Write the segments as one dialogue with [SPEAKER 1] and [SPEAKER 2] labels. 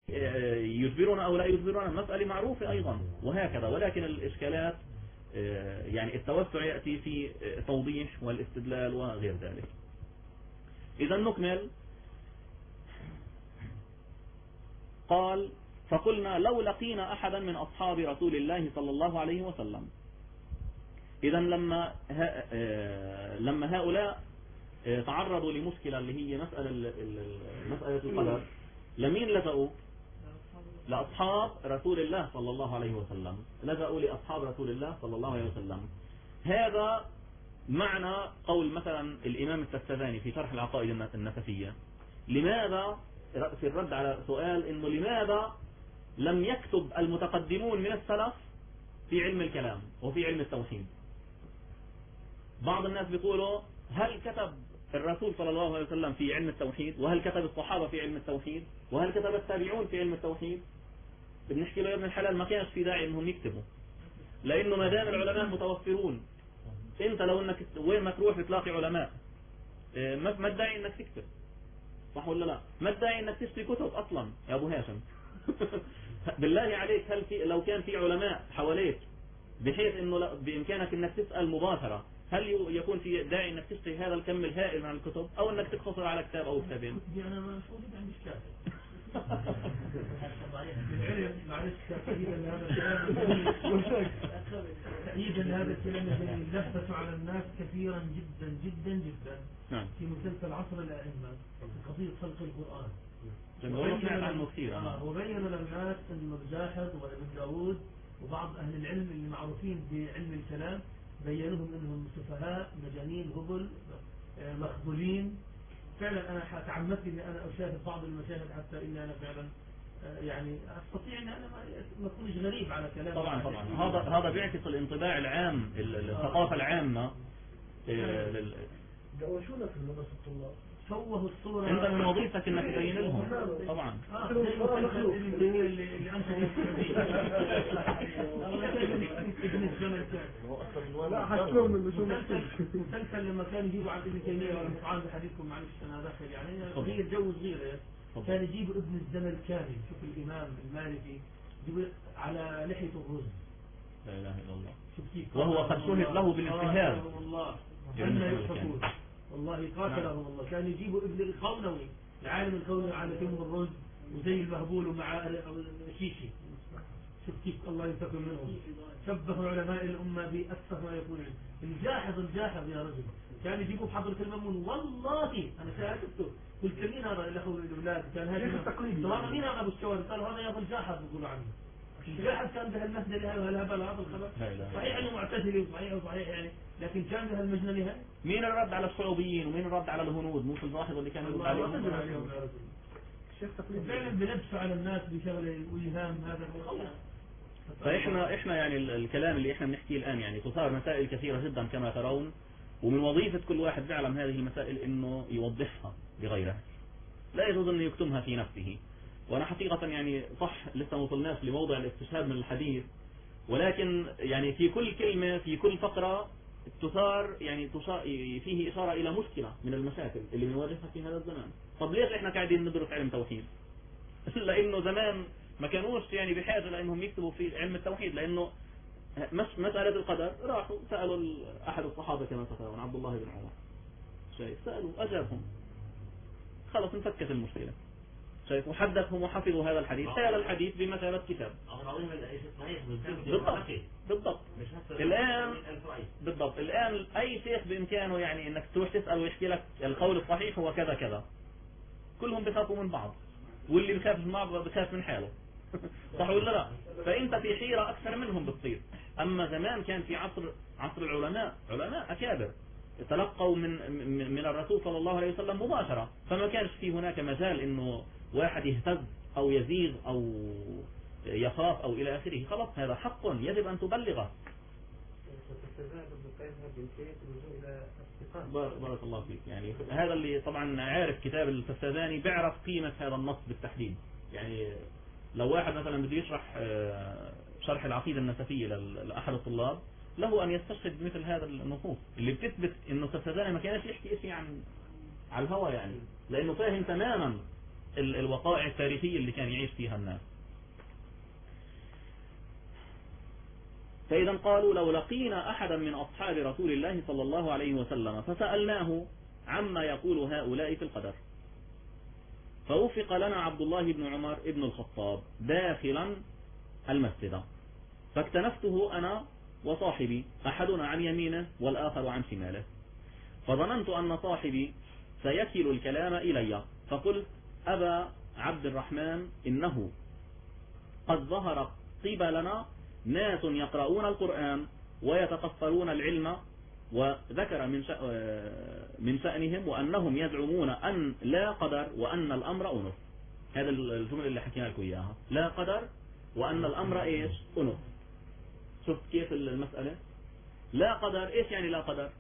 [SPEAKER 1] يجبرون أو لا يجبرون المسألة معروفة أيضا وهكذا. ولكن الإشكالات يعني التوسع يأتي في توضيح والاستدلال وغير ذلك. إذا نكمل. قال فقلنا لو لقينا أحدا من أصحاب رسول الله صلى الله عليه وسلم. إذا لما هؤلاء تعرضوا لمشكلة اللي هي مسألة القدر، لمين لجأوا؟ لأصحاب رسول الله صلى الله عليه وسلم، لجأوا لأصحاب رسول الله صلى الله عليه وسلم. هذا معنى قول مثلا الإمام التستذاني في شرح العقائد النسفية، لماذا في الرد على سؤال إنه لماذا لم يكتب المتقدمون من السلف في علم الكلام وفي علم التوحيد؟ بعض الناس بيقولوا هل كتب الرسول صلى الله عليه وسلم في علم التوحيد؟ وهل كتب الصحابة في علم التوحيد؟ وهل كتب التابعون في علم التوحيد؟ بنحكي له يا ابن الحلال ما كانش في داعي انهم يكتبوا، لانه ما دام العلماء متوفرون، انت لو انك وين ما تروح بتلاقي علماء، ما الداعي انك تكتب، صح ولا لا؟ ما الداعي انك تشتري كتب اصلا يا ابو هاشم؟ بالله عليك، هل لو كان في علماء حواليك بحيث انه بامكانك انك تسأل مباشرة، هل يكون في داعي انك تشتري هذا الكم الهائل من الكتب، او انك تقتصر على كتاب او كتابين؟
[SPEAKER 2] انا مش موجود عندي الشافعي. معلش تأييدا لهذا الكلام تأييدا لهذا الكلام الذي لفت على الناس كثيرا جدا جدا جدا في مسلسل عصر الأئمة في قضية خلق القرآن. وبين للناس أن الجاحظ وابن داود وبعض أهل العلم اللي معروفين بعلم الكلام بينوهم أنهم سفهاء مجانين هبل مخذولين. فعلا أنا تعمدت أني أنا أشاهد بعض المشاهد حتى إني أنا فعلا يعني أستطيع أن أنا ما أكونش غريب على كلام.
[SPEAKER 1] طبعا هذا بيعكس الانطباع العام، الثقافة العامة.
[SPEAKER 2] دوشونا في مدرسة الطلاب، شوهوا الصورة.
[SPEAKER 1] انت من وظيفتك انك تبين لهم. طبعا
[SPEAKER 2] اللي انت ابن الزمن مسلسل لما كان يجيبوا عن ابن تيمية ولا مطعم بحديثكم، معلش انا داخل يعني هي الجو صغيرة، كان يجيبوا ابن الزمن الكامل. شوف الامام المالكي يجيبوا على لحية الرز،
[SPEAKER 1] لا اله الا الله، وهو قد شهد له بالانتهاز.
[SPEAKER 2] والله أن يؤفكون، والله قاتلهم الله. كان يجيبوا ابن القونوي، العالم القونوي على كم الرز وزي المهبول ومع شيشي. شوف كيف الله ينتقم منهم. شبهوا علماء الأمة بأسفه ما يكون. الجاحظ يا رجل كان يجيبوا بحضرة المأمون. والله أنا شاهدته، قلت مين هذا الأخوة الأولاد؟ كان هذا طبعا مين هذا أبو الشوارع؟ قالوا هذا يا أبو الجاحظ بيقولوا عنه. الجاحظ كان بهالمهدل هالهبل هذا الخبر. صحيح انه معتزلي وصحيح يعني، لكن كان بهالمجنة لها.
[SPEAKER 1] مين الرد على الصعوبيين ومين الرد على الهنود؟ مو في الظاهر اللي كان يرد عليهم.
[SPEAKER 2] فعلا بلبسوا على الناس بشغله وإيهام هذا.
[SPEAKER 1] فاحنا يعني الكلام اللي احنا بنحكيه الان يعني تثار مسائل كثيرة جدا كما ترون، ومن وظيفة كل واحد يعلم هذه المسائل انه يوضحها لغيره، لا يجوز انه يكتمها في نفسه. وانا حقيقة يعني صح لسه ما وصلناش لموضع الاستشهاد من الحديث، ولكن يعني في كل كلمة في كل فقرة تثار يعني فيه إشارة إلى مشكلة من المشاكل اللي بنواجهها في هذا الزمان. طب ليش احنا قاعدين ندرس علم توحيد؟ لأنه زمان ما كانوش يعني بحاجة لأنهم يكتبوا في علم التوحيد، لأنه مسألة القدر راحوا سألوا أحد الصحابة كما ترون عبد الله بن عمر، سألوا أجابهم، خلص انفكت المشكلة. وحدثهم وحفظوا هذا الحديث، هذا الحديث بمثابة كتاب. بالضبط. الآن أي شيخ بإمكانه يعني إنك تروح تسأل ويحكي لك القول الصحيح هو كذا كذا، كلهم بيخافوا من بعض، واللي بيخاف من بعض بيخاف من حاله. صح ولا لا؟ فأنت في حيرة أكثر منهم بتصير. أما زمان كان في عصر العلماء، علماء أكابر تلقوا من الرسول صلى الله عليه وسلم مباشرة، فما كانش في هناك مجال إنه واحد يهتز أو يزيغ أو يخاف أو إلى آخره. خلاص هذا حق يجب أن تبلغه. بارك الله فيك. يعني هذا اللي طبعا عارف كتاب الفساداني بيعرف قيمة هذا النص بالتحديد. يعني لو واحد مثلا بده يشرح شرح العقيدة النسفية لأحد الطلاب، له أن يستشهد بمثل هذا النصوص اللي بتثبت إنه الفساداني ما كانش يحكي شيء عن الهوى، يعني لأنه فاهم تماما الوقائع التاريخية اللي كان يعيش فيها الناس. فإذا قالوا لو لقينا أحدا من أصحاب رسول الله صلى الله عليه وسلم فسألناه عما يقول هؤلاء في القدر، فوفق لنا عبد الله بن عمر بن الخطاب داخلا المسجد، فاكتنفته أنا وصاحبي، أحدنا عن يمينه والآخر عن شماله، فظننت أن صاحبي سيكل الكلام إلي، فقلت أبا عبد الرحمن إنه قد ظهر قبلنا ناس يقرؤون القرآن ويتقفلون العلم، وذكر من شأنهم وأنهم يزعمون أن لا قدر وأن الأمر أنف. هذا الجملة اللي حكينا لكم إياها، لا قدر وأن الأمر إيش أنف. شفت كيف المسألة؟ لا قدر، إيش يعني لا قدر؟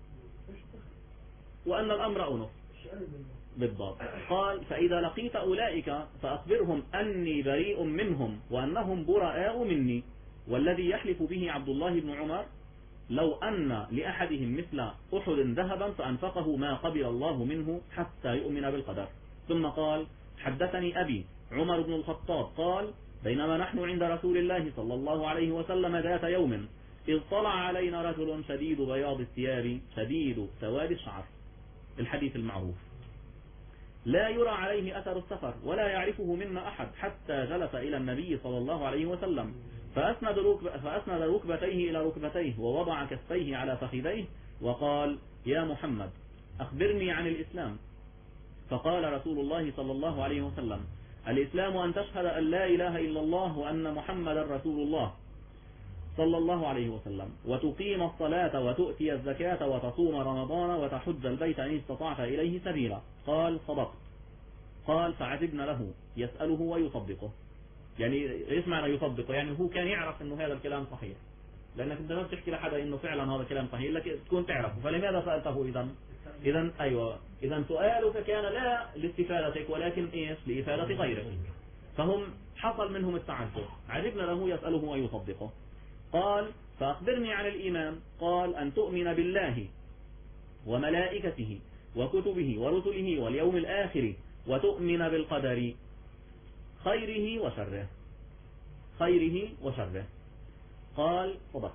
[SPEAKER 1] وأن الأمر أنف بالضبط. قال فإذا لقيت أولئك فأخبرهم أني بريء منهم وأنهم براء مني، والذي يحلف به عبد الله بن عمر لو أن لأحدهم مثل أحد ذهبا فأنفقه ما قبل الله منه حتى يؤمن بالقدر. ثم قال حدثني أبي عمر بن الخطاب قال بينما نحن عند رسول الله صلى الله عليه وسلم ذات يوم إذ طلع علينا رجل شديد بياض الثياب شديد سواد الشعر، الحديث المعروف، لا يرى عليه أثر السفر ولا يعرفه منا أحد، حتى جلس إلى النبي صلى الله عليه وسلم فأسند ركبتيه إلى ركبتيه ووضع كفيه على فخذيه وقال يا محمد أخبرني عن الإسلام. فقال رسول الله صلى الله عليه وسلم الإسلام أن تشهد أن لا إله إلا الله وأن محمد رسول الله صلى الله عليه وسلم، وتقيم الصلاة وتؤتي الزكاة وتصوم رمضان وتحج البيت إن استطعت إليه سبيلا. قال صدقت. قال فعجبنا له يسأله ويصدقه. يعني ايش معنى يصدقه؟ يعني هو كان يعرف انه هذا الكلام صحيح، لانك انت ما بتحكي لحدا انه فعلا هذا الكلام صحيح لك تكون تعرفه، فلماذا سألته؟ اذا ايوه، اذا سؤالك كان لا لاستفادتك ولكن ايش؟ لإفادة غيرك. فهم حصل منهم التعجب، عجبنا له يسأله ويصدقه. قال فأخبرني عن الإيمان. قال أن تؤمن بالله وملائكته وكتبه ورسله واليوم الآخر وتؤمن بالقدر خيره وشره. خيره وشره. قال صدق.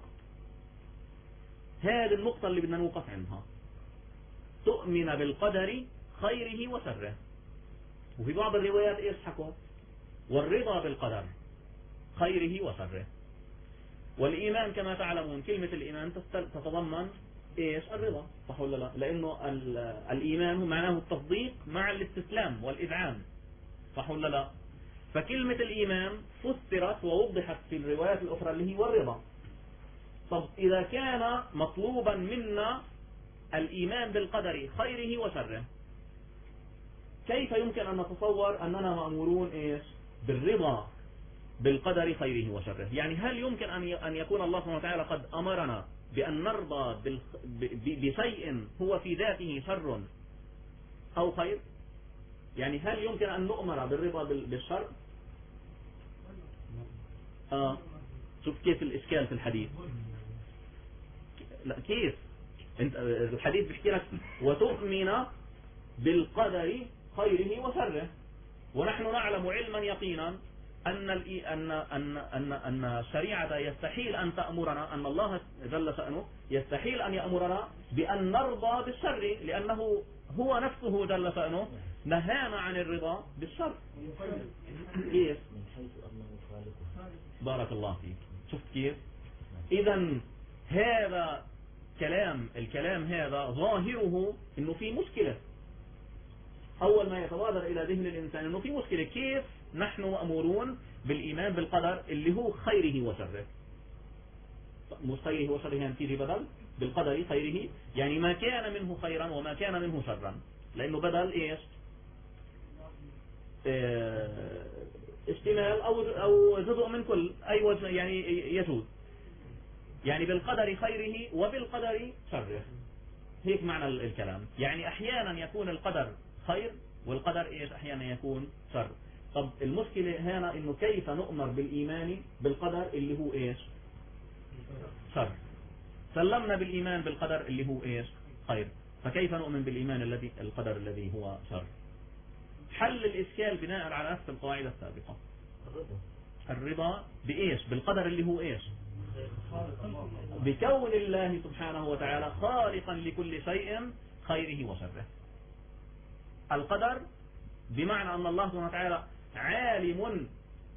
[SPEAKER 1] هذه النقطة اللي بدنا نوقف عندها، تؤمن بالقدر خيره وشره. وفي بعض الروايات ايش حكوا؟ والرضا بالقدر خيره وشره. والإيمان كما تعلمون كلمة الإيمان تتضمن ايش؟ الرضا، صح ولا لا؟ لأنه الإيمان معناه التصديق مع الاستسلام والإذعان، صح ولا لا؟ فكلمة الإيمان فسرت ووضحت في الروايات الأخرى اللي هي والرضا. طب إذا كان مطلوبا منا الإيمان بالقدر خيره وشره، كيف يمكن أن نتصور أننا مأمورون إيش؟ بالرضا بالقدر خيره وشره؟ يعني هل يمكن أن يكون الله سبحانه وتعالى قد أمرنا بأن نرضى بشيء هو في ذاته شر أو خير؟ يعني هل يمكن أن نؤمر بالرضا بالشر؟ شوف كيف الإشكال في الحديث. لا كيف انت الحديث بيحكي لك وتؤمن بالقدر خيره وشره، ونحن نعلم علما يقينا أن الشريعة يستحيل أن تأمرنا، أن الله جل شأنه يستحيل أن يأمرنا بأن نرضى بالشر، لأنه هو نفسه جل شأنه نهانا عن الرضا بالشر. كيف؟
[SPEAKER 3] من حيث أنه خالق.
[SPEAKER 1] بارك الله فيك. شفت كيف؟ إذا هذا الكلام هذا ظاهره إنه في مشكلة. أول ما يتبادر إلى ذهن الإنسان إنه في مشكلة، كيف نحن مأمورون بالإيمان بالقدر اللي هو خيره وشره؟ مش خيره وشره يعني تيجي بدل بالقدر خيره، يعني ما كان منه خيرا وما كان منه شرا، لأنه بدل إيش؟ اشتمال أو جزء من كل أي وجه يعني يجوز، يعني بالقدر خيره وبالقدر شره. هيك معنى الكلام. يعني أحيانا يكون القدر خير والقدر إيش؟ أحيانا يكون شر. طب المشكلة هنا إنه كيف نؤمر بالإيمان بالقدر اللي هو إيش؟ شر. سلمنا بالإيمان بالقدر اللي هو إيش؟ خير. فكيف نؤمن بالإيمان القدر الذي هو شر؟ حل الإشكال بناء على نفس القواعد السابقة. الرضا بإيش؟ بالقدر اللي هو إيش؟ بكون الله سبحانه وتعالى خالقا لكل شيء خيره وشره. القدر بمعنى أن الله سبحانه وتعالى عالم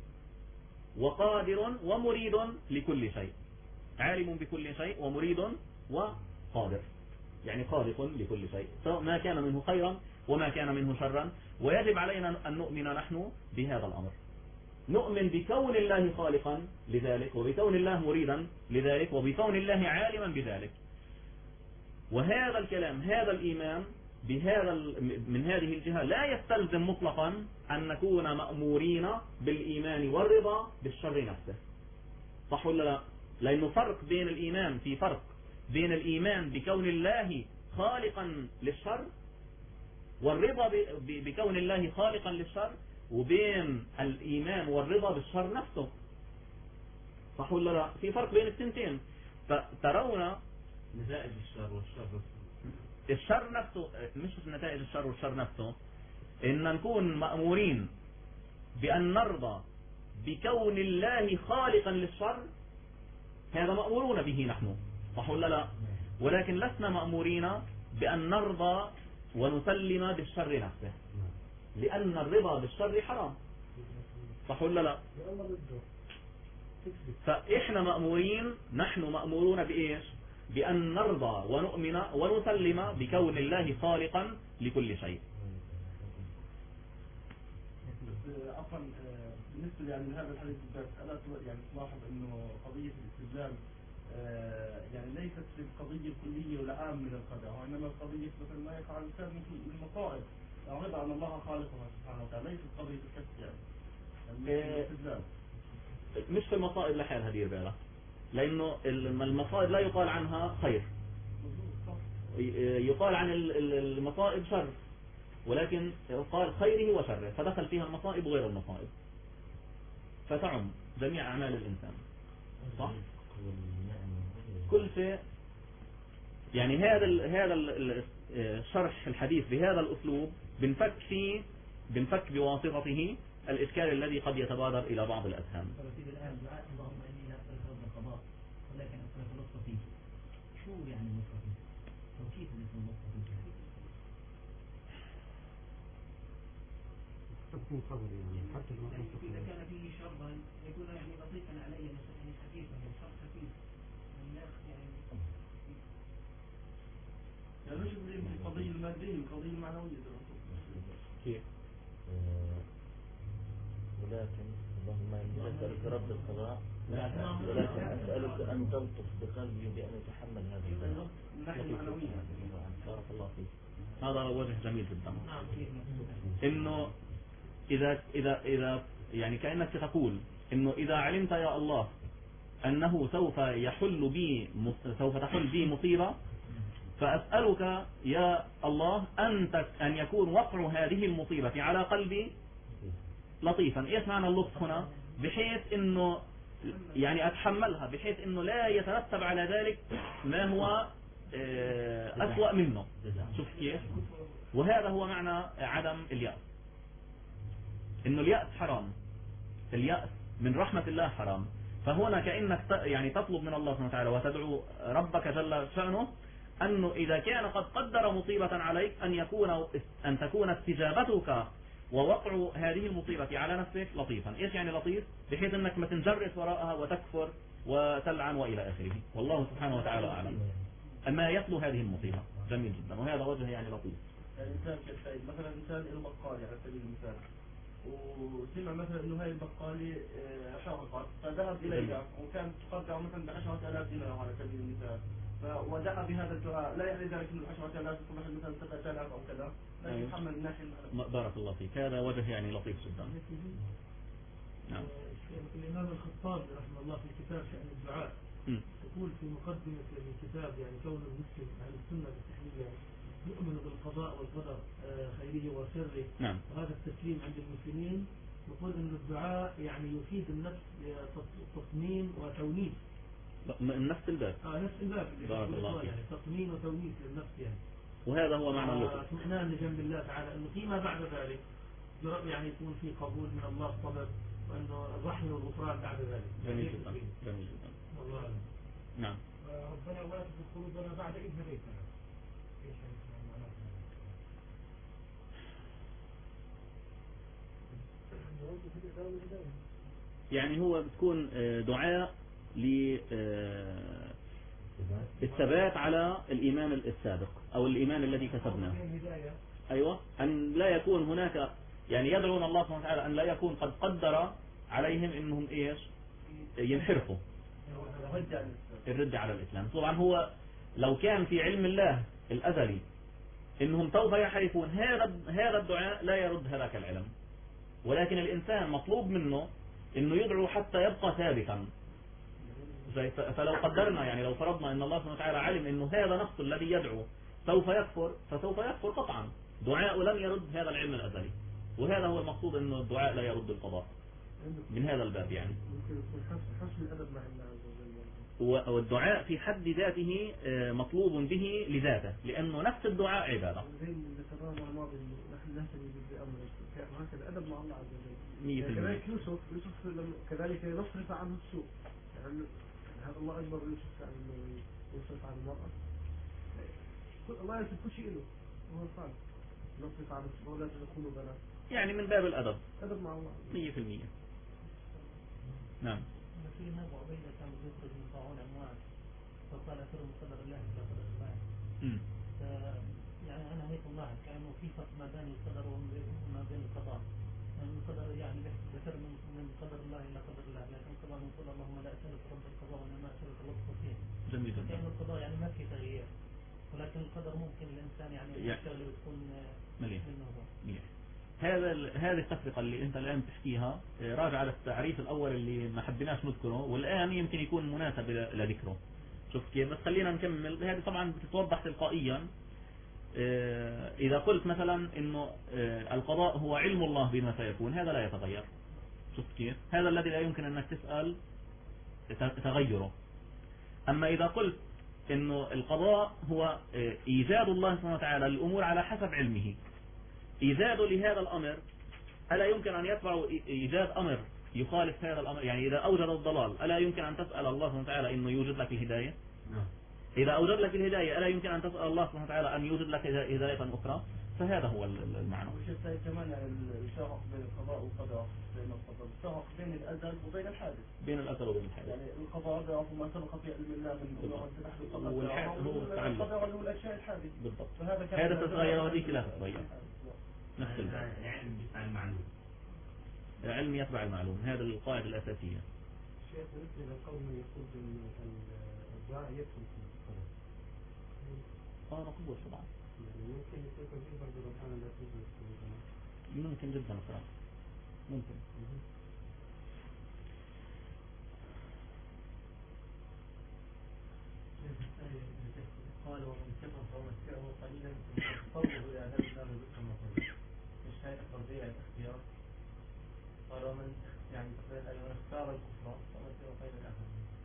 [SPEAKER 1] وقادر ومريد لكل شيء، عالم بكل شيء ومريد وقادر، يعني خالق لكل شيء، سواء ما كان منه خيرا وما كان منه شرا. ويجب علينا أن نؤمن نحن بهذا الأمر، نؤمن بكون الله خالقا لذلك، وبكون الله مريدا لذلك، وبكون الله عالما بذلك. وهذا الكلام، هذا الإيمان بهذا من هذه الجهة لا يستلزم مطلقا أن نكون مأمورين بالإيمان والرضا بالشر نفسه، صح ولا لا؟ لأنه فرق بين الإيمان، في فرق بين الإيمان بكون الله خالقا للشر والرضا بكون الله خالقا للشر، وبين الإيمان والرضا بالشر نفسه، صح ولا لا؟ في فرق بين الثنتين. فترون
[SPEAKER 3] نتائج الشر والشر،
[SPEAKER 1] الشر نفسه مش نتائج الشر والشر نفسه، إن نكون مأمورين بأن نرضى بكون الله خالقا للشر، هذا مأمورون به نحن، صح ولا لا؟ ولكن لسنا مأمورين بأن نرضى ونسلم بالشر نفسه، لأن الرضا بالشر حرام، صح ولا لا؟ فإحنا مأمورين، نحن مأمورون بإيش؟ بأن نرضى ونؤمن ونسلم بكون الله خالقا لكل شيء.
[SPEAKER 4] عفوا، بالنسبة يعني لهذا الحديث بالذات، ألا يعني تلاحظ إنه قضية الاستدلال يعني ليست في القضية الكلية والعام من القدر، وإنما القضية مثل ما يقع الإنسان في المصائب، رضا أن الله خالقها سبحانه وتعالى، ليست قضية الكسب يعني الاستدلال.
[SPEAKER 1] مش في المصائب لحالها دير بالك، لأنه المصائب لا يقال عنها خير، يقال عن المصائب شر، ولكن يقال خيره وشره، فدخل فيها المصائب وغير المصائب، فتعم جميع أعمال الإنسان، صح؟ كل شيء. يعني هذا شرح الحديث بهذا الأسلوب بنفك بواسطته الإشكال الذي قد يتبادر إلى بعض الأذهان.
[SPEAKER 5] اللهم إني لا أسألك رب القضاء ولكن أسألك اللطف فيه. شو يعني اللطف فيه؟ وكيف يكون اللطف فيه؟
[SPEAKER 6] تكون خبر يعني حتى لو
[SPEAKER 5] إذا كان فيه شرا يكون يعني لطيفا علي، يعني خفيفا، شر خفيف
[SPEAKER 4] يعني مش القضية المادية، القضية المعنوية.
[SPEAKER 1] كيف؟
[SPEAKER 3] ولكن اللهم إني أسألك رب القضاء، ولكن أسألك أن تلطف بقلبي بأن يتحمل هذا البلاء.
[SPEAKER 1] بارك الله فيك. هذا وجه جميل جدا، إنه إذا يعني كأنك تقول إنه إذا علمت يا الله أنه سوف تحل بي مصيبة، فأسألك يا الله أن يكون وقع هذه المصيبة على قلبي لطيفا. إيش معنى اللطف هنا؟ بحيث إنه يعني أتحملها، بحيث إنه لا يترتب على ذلك ما هو أسوأ منه. شوف كيف؟ وهذا هو معنى عدم اليأس، إنه اليأس حرام، اليأس من رحمة الله حرام. فهنا كأنك يعني تطلب من الله سبحانه وتعالى وتدعو ربك جل شأنه أنه إذا كان قد قدر مصيبة عليك أن تكون استجابتك ووقع هذه المصيبة على نفسك لطيفا. إيش يعني لطيف؟ بحيث أنك ما تنجرس وراءها وتكفر وتلعن وإلى آخره. والله سبحانه وتعالى أعلم. أما يتلو هذه المصيبة جميل جدا، وهذا وجه يعني لطيف.
[SPEAKER 4] الإنسان كالسيد مثلا، إنسان إلى بقالي على سبيل المثال، وسمع مثلا إنه هاي البقالة حرقت، فذهب إليها وكانت تقدر مثلا ب10,000 دينار على سبيل المثال، ودعا بهذا الدعاء، لا يعني ذلك إنه 10,000 تصبح مثلا 7,000 أو كذا، لا يتحمل من ناحية.
[SPEAKER 1] بارك الله فيك، هذا وجه يعني لطيف جدا.
[SPEAKER 2] نعم. الإمام الخطابي رحمه الله في كتاب شأن الدعاء يقول في مقدمة الكتاب يعني كون المسلم أهل السنة بالتحليل يؤمن بالقضاء والقدر خيره وشره.
[SPEAKER 1] نعم.
[SPEAKER 2] وهذا التسليم عند المسلمين يقول أن الدعاء يعني يفيد النفس تصميم وتونيس.
[SPEAKER 1] نفس الباب.
[SPEAKER 2] نفس الباب.
[SPEAKER 1] بارك الله فيك.
[SPEAKER 2] يعني تصميم وتونيس للنفس يعني.
[SPEAKER 1] وهذا هو معنى اللطف.
[SPEAKER 2] اطمئنان لجنب الله تعالى، أنه فيما بعد ذلك يعني يكون في قبول من الله الصبر، وأنه الرحمة والغفران بعد ذلك.
[SPEAKER 1] جميل جدا، جميل جدا.
[SPEAKER 2] والله أعلم.
[SPEAKER 1] نعم.
[SPEAKER 6] ربنا ولا تزغ قلوبنا بعد إذ هديتنا. ايش معناته؟
[SPEAKER 1] يعني هو بتكون دعاء للثبات على الإيمان السابق أو الإيمان الذي كسبناه. أيوة، أن لا يكون هناك، يعني يدعون الله سبحانه وتعالى أن لا يكون قد قدر عليهم إنهم إيش ينحرفوا الرد على الإسلام. طبعا هو لو كان في علم الله الأزلي إنهم سوف يحرفون، هذا الدعاء لا يرد هذاك العلم، ولكن الإنسان مطلوب منه إنه يدعو حتى يبقى ثابتا. فلو قدرنا، يعني لو فرضنا إن الله سبحانه وتعالى علم إنه هذا نفسه الذي يدعو سوف يكفر، فسوف يكفر قطعا. دعاء لم يرد هذا العلم الأزلي، وهذا هو المقصود، إنه الدعاء لا يرد القضاء من هذا الباب. يعني
[SPEAKER 4] ممكن يكون حسن الأدب مع الله عز وجل.
[SPEAKER 1] والدعاء في حد ذاته مطلوب به لذاته، لأنه نفس الدعاء عبادة.
[SPEAKER 4] زي اللي ذكرناه الماضي إنه نحن نهتدي بأمر هكذا أدب مع الله عز وجل.
[SPEAKER 1] 100%.
[SPEAKER 4] كذلك يوسف كذلك نصرف عنه السوء، يعني هذا الله أجبر يوسف عن إنه يصرف عن المرأة. الله يصرف كل شيء له وهو صالح. نصرف عن السوء ولا تكونوا بنات.
[SPEAKER 1] يعني من باب الأدب.
[SPEAKER 4] أدب مع الله
[SPEAKER 1] 100%. نعم.
[SPEAKER 5] في أبو عبيدة كان يخرج من طاعون أموال، فقال أثر من قدر الله إلى قدر الله. يعني أنا هيك الله كأنه في فرق ما بين القدر وما بين القضاء. يعني القدر يعني ذكر من قدر الله إلى قدر الله، لكن القضاء نقول اللهم لا أسألك رب القضاء وإنما أسألك اللطف فيه.
[SPEAKER 1] جميل جدا.
[SPEAKER 5] كأن القضاء يعني ما في تغيير، ولكن القدر ممكن الإنسان يعني يشتغل وتكون
[SPEAKER 1] مليح. هذه التفرقة اللي أنت الآن تحكيها راجع على التعريف الأول اللي ما حبيناش نذكره، والآن يمكن يكون مناسب لذكره. شوف كيف؟ بس خلينا نكمل. هذه طبعا بتتوضح تلقائيا إذا قلت مثلا إنه القضاء هو علم الله بما سيكون، هذا لا يتغير. شوف كيف؟ هذا الذي لا يمكن أنك تسأل تغيره. أما إذا قلت إنه القضاء هو إيجاد الله سبحانه وتعالى الأمور على حسب علمه، إيجاد لهذا الأمر ألا يمكن أن يتبع إيجاد أمر يخالف هذا الأمر؟ يعني إذا أوجد الضلال ألا يمكن أن تسأل الله سبحانه وتعالى إنه يوجد لك الهداية؟ إذا أوجد لك الهداية ألا يمكن أن تسأل الله سبحانه وتعالى أن يوجد لك هداية أخرى؟ فهذا هو المعنى.
[SPEAKER 4] وشفت كمان الشرح بين القضاء والقدر، بين القدر الشرح بين الأزل وبين الحادث.
[SPEAKER 1] بين الأزل وبين الحادث.
[SPEAKER 4] يعني القضاء بيعرف ما سبق في علم الله من أمور تحدث القدر.
[SPEAKER 1] والحادث هو التعلق.
[SPEAKER 4] القدر اللي هو الأشياء الحادثة.
[SPEAKER 1] بالضبط.
[SPEAKER 4] هذا
[SPEAKER 1] تتغير وهذيك لا تتغير. نفس الباب.
[SPEAKER 6] العلم يتبع المعلوم.
[SPEAKER 1] العلم يتبع المعلوم، هذا القاعدة الأساسية.
[SPEAKER 6] شيخ مثل القول من يقول أن الدعاء يدخل في القدر.
[SPEAKER 1] مقبول طبعا.
[SPEAKER 6] يعني ممكن يكون تنزيل برضه ربنا لا تنزل في الجنة.
[SPEAKER 1] ممكن جدا صراحة. ممكن.
[SPEAKER 2] قال ومن كفر فمتعه قليلا فاضطره الى عذاب النار بئس المصير. مش هاي التربيع الاختيار؟ قال ومن يعني من اختار الكفر فمتعه خير الاخر.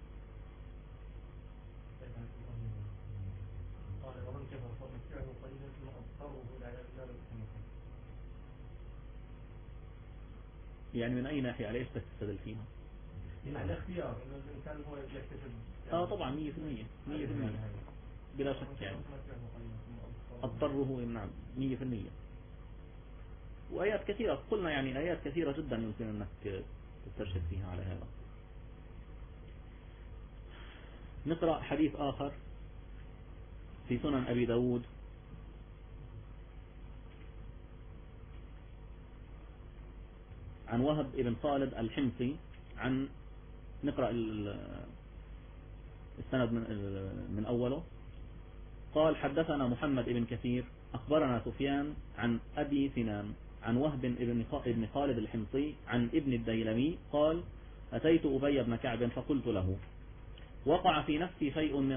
[SPEAKER 2] قال ومن كفر فمتعه قليلا ثم اضطره الى عذاب النار بئس المصير.
[SPEAKER 1] يعني من أي ناحية على إيش تستدل فيها؟
[SPEAKER 2] يعني الاختيار انه الانسان هو يكتسب.
[SPEAKER 1] طبعا 100% بلا شك. يعني اضطره، نعم 100%. وآيات كثيرة قلنا، يعني آيات كثيرة جدا يمكن أنك تسترشد فيها على هذا. نقرأ حديث آخر في سنن أبي داود عن وهب بن خالد الحمصي. نقرأ السند من أوله. قال حدثنا محمد بن كثير أخبرنا سفيان عن أبي سنان عن وهب بن خالد الحمصي عن ابن الديلمي قال أتيت أبي بن كعب فقلت له وقع في نفسي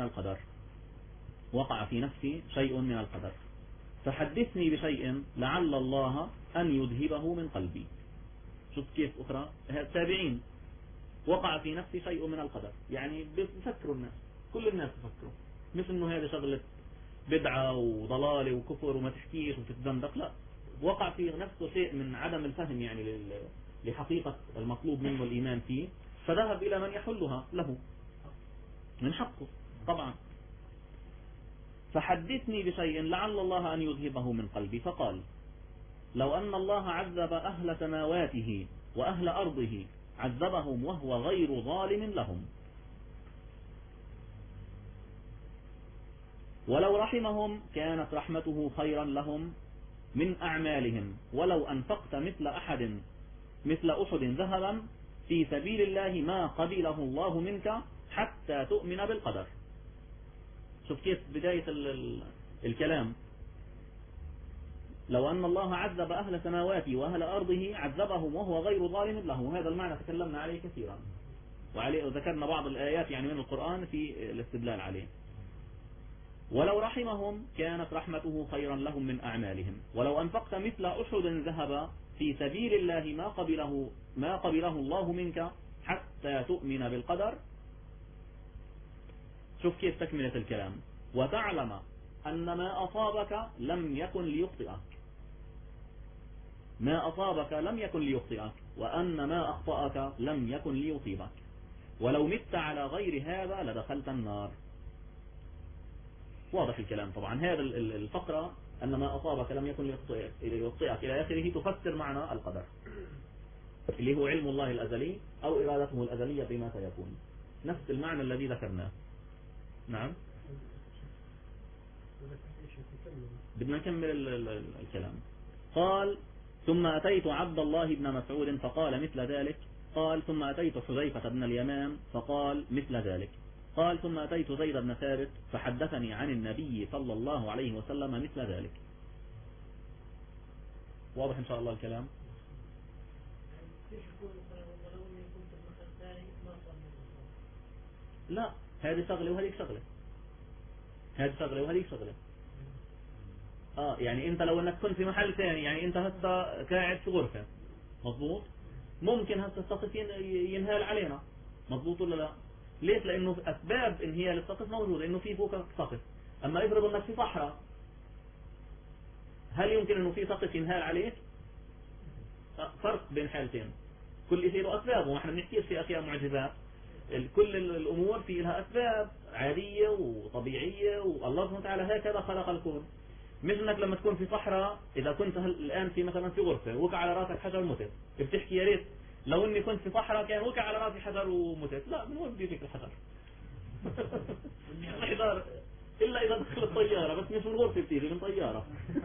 [SPEAKER 1] شيء من القدر فحدثني بشيء لعل الله أن يذهبه من قلبي. شوف كيف أخرى التابعين، وقع في نفسي شيء من القدر، يعني بفكروا الناس، كل الناس بفكروا، مش انه هذا شغلة بدعة وضلالة وكفر وما تحكيش وتتزندق، لا، وقع في نفسه شيء من عدم الفهم يعني لحقيقة المطلوب منه الإيمان فيه، فذهب إلى من يحلها له من حقه طبعا. فحدثني بشيء لعل الله أن يذهبه من قلبي. فقال لو أن الله عذب أهل سماواته وأهل أرضه عذبهم وهو غير ظالم لهم، ولو رحمهم كانت رحمته خيرا لهم من أعمالهم، ولو أنفقت مثل أحد ذهبا في سبيل الله ما قبله الله منك حتى تؤمن بالقدر. شوف كيف بداية الكلام. لو أن الله عذب أهل سماواته وأهل أرضه عذبهم وهو غير ظالم له، هذا المعنى تكلمنا عليه كثيرا وذكرنا بعض الآيات يعني من القرآن في الاستدلال عليه. ولو رحمهم كانت رحمته خيرا لهم من أعمالهم، ولو أنفقت مثل أحد ذهب في سبيل الله ما قبله الله منك حتى تؤمن بالقدر. شوف كيف تكملة الكلام. وتعلم أن ما أصابك لم يكن ليخطئك، ما أصابك لم يكن ليخطئك، وأن ما أخطأك لم يكن ليصيبك، ولو مت على غير هذا لدخلت النار. واضح الكلام طبعا. هذا الفقرة أن ما أصابك لم يكن ليخطئك إلى آخره تفسر معنى القدر اللي هو علم الله الأزلي أو إرادته الأزلية بما سيكون، نفس المعنى الذي ذكرناه. نعم بدنا نكمل الكلام. قال ثم أتيت عبد الله بن مسعود فقال مثل ذلك. قال ثم أتيت حذيفة بن اليمان فقال مثل ذلك. قال ثم أتيت زيد بن ثابت فحدثني عن النبي صلى الله عليه وسلم مثل ذلك. واضح إن شاء الله الكلام. لا هذه شغلة وهذه شغلة، هذه شغلة وهذه شغلة. يعني انت لو انك كنت في محل ثاني، يعني انت هسه قاعد في غرفة مضبوط، ممكن هسه السقف ينهال علينا مضبوط ولا لا؟ ليش؟ لانه اسباب انهيال السقف موجودة، انه في فوق سقف. اما افرض انك في صحراء، هل يمكن انه في سقف ينهال عليك؟ فرق بين حالتين، كل شيء له اسباب، ونحن بنحكي في اشياء معجزات. كل الامور في لها اسباب عادية وطبيعية، والله سبحانه وتعالى هكذا خلق الكون. مش انك لما تكون في صحراء، اذا كنت الان في مثلا في غرفة وقع على راسك حجر ومتت، بتحكي يا ريت لو اني كنت في صحراء كان وقع على راسي حجر ومتت. لا، من وين بيجيك الحجر؟ الحجر الا اذا دخل الطيارة، بس مش من غرفة، بتيجي من طيارة.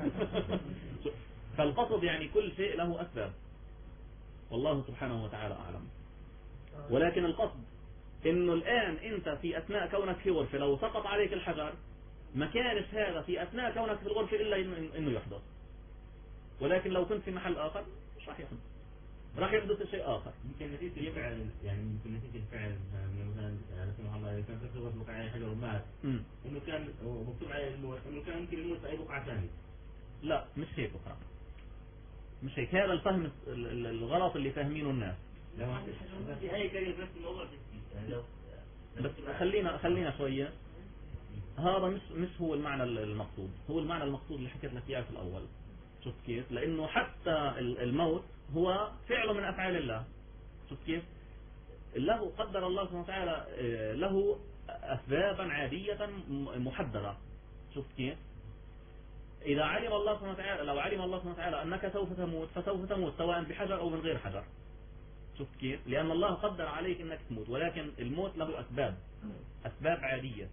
[SPEAKER 1] فالقصد يعني كل شيء له اسباب، والله سبحانه وتعالى اعلم. ولكن القصد انه الان انت في اثناء كونك في غرفة لو سقط عليك الحجر، ما كانش هذا في اثناء كونك في الغرفة الا انه يحدث. ولكن لو كنت في محل اخر مش راح يحدث، راح يحدث شيء اخر.
[SPEAKER 3] يمكن نتيجة يفعل، يعني يمكن نتيجة الفعل من مثلا لا سمح الله اذا كان في غرفة وقع عليه حجر ومات، انه كان مكتوب عليه الموت، انه كان يمكن يموت في اي بقعة ثانية. لا مش هيك بقى، مش هيك. هذا الفهم الغلط اللي فاهمينه الناس. لو في اي كلمة بس الموضوع يعني لو
[SPEAKER 1] بس خلينا شوية. هذا مش هو المعنى المقصود. هو المعنى المقصود اللي حكيت لك اياه في الاول. شوف كيف؟ لانه حتى الموت هو فعل من افعال الله. شوف كيف؟ له قدر الله سبحانه وتعالى له اسبابا عادية محددة. شوف كيف؟ اذا علم الله سبحانه وتعالى، لو علم الله سبحانه وتعالى انك سوف تموت فسوف تموت سواء بحجر او من غير حجر. شوف كيف؟ لان الله قدر عليك انك تموت، ولكن الموت له اسباب عادية.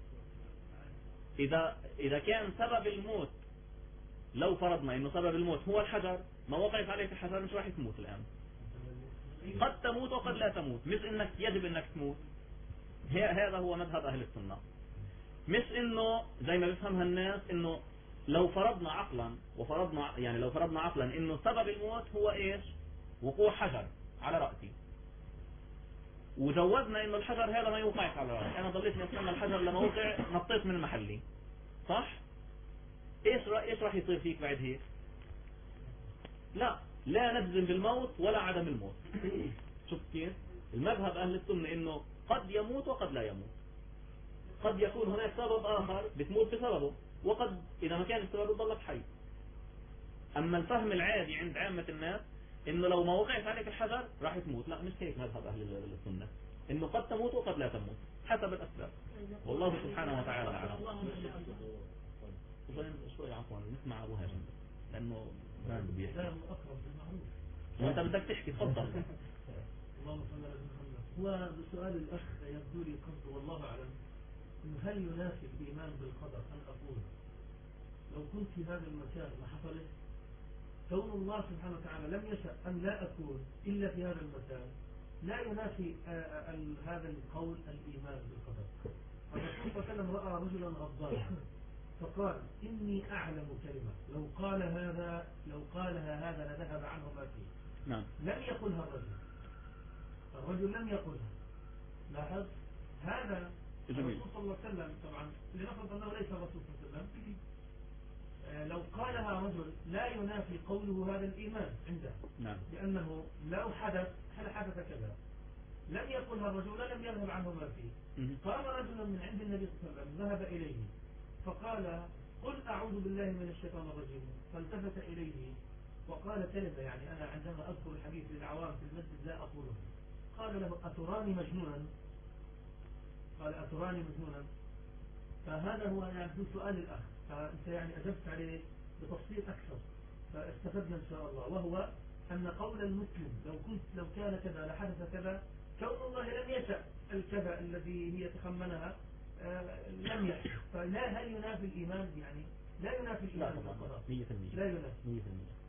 [SPEAKER 1] إذا كان سبب الموت، لو فرضنا إنه سبب الموت هو الحجر، ما وقعت عليك الحجر مش راح تموت الآن. قد تموت وقد لا تموت، مش إنك يجب إنك تموت. هذا هو مذهب أهل السنة. مش إنه زي ما بيفهمها الناس إنه لو فرضنا عقلا إنه سبب الموت هو إيش؟ وقوع حجر على رأسي، وجوزنا إنه الحجر هذا ما يوقعش على رأسي، أنا ضليت نستنى الحجر لما وقع نطيت من محلي، صح؟ إيش راح يصير فيك بعد هيك؟ لا نجزم بالموت ولا عدم الموت. شوف كيف؟ المذهب أهل السنة إنه قد يموت وقد لا يموت، قد يكون هناك سبب آخر بتموت بسببه، وقد إذا ما كان السبب تضلك حي. أما الفهم العادي عند عامة الناس إنه لو ما وقعت عليك الحجر راح تموت. لا، مش هيك مذهب أهل السنة، إنه قد تموت وقد لا تموت حسب الأسباب، والله سبحانه وتعالى أعلم. شوي عفوا نسمع أبو هاشم لأنه ما بده يحكي. وأنت بدك تحكي، تفضل.
[SPEAKER 2] اللهم صل على محمد. هو بسؤال الأخ يبدو لي قصده والله أعلم إنه هل ينافي الإيمان بالقدر أن أقول لو كنت في هذا المكان ما حصلت، كون الله سبحانه وتعالى لم يشأ أن لا أكون إلا في هذا المكان لا ينافي هذا القول الإيمان بالقدر. الرسول صلى الله عليه وسلم رأى رجلا غضبانا فقال إني أعلم كلمة لو قالها هذا لذهب عنه ما فيه.
[SPEAKER 1] نعم.
[SPEAKER 2] لم يقلها الرجل لم يقلها. لاحظ هذا الرسول صلى الله عليه وسلم. طبعا لنفرض أنه ليس الرسول صلى الله عليه وسلم، لو قالها رجل لا ينافي قوله هذا الإيمان عنده.
[SPEAKER 1] نعم.
[SPEAKER 2] لأنه لو حدث كذا لم يقلها الرجل لم يذهب عنه ما فيه. قام رجل من عند النبي صلى الله عليه وسلم ذهب إليه فقال قل أعوذ بالله من الشيطان الرجيم، فالتفت إليه وقال كلمة يعني أنا عندما أذكر الحديث للعوام في المسجد لا أقوله. قال له أتراني مجنونا؟ قال أتراني مجنونا؟ فهذا هو يعني سؤال الأخ، فأنت يعني أجبت عليه بتفصيل أكثر فاستفدنا إن شاء الله، وهو أن قول المسلم لو كان كذا لحدث كذا، كون الله لم يشأ الكذا الذي هي تخمنها لم يحدث. فلا هل ينافي الإيمان يعني لا ينافي الإيمان بالقدر
[SPEAKER 1] 100%
[SPEAKER 2] لا ينافي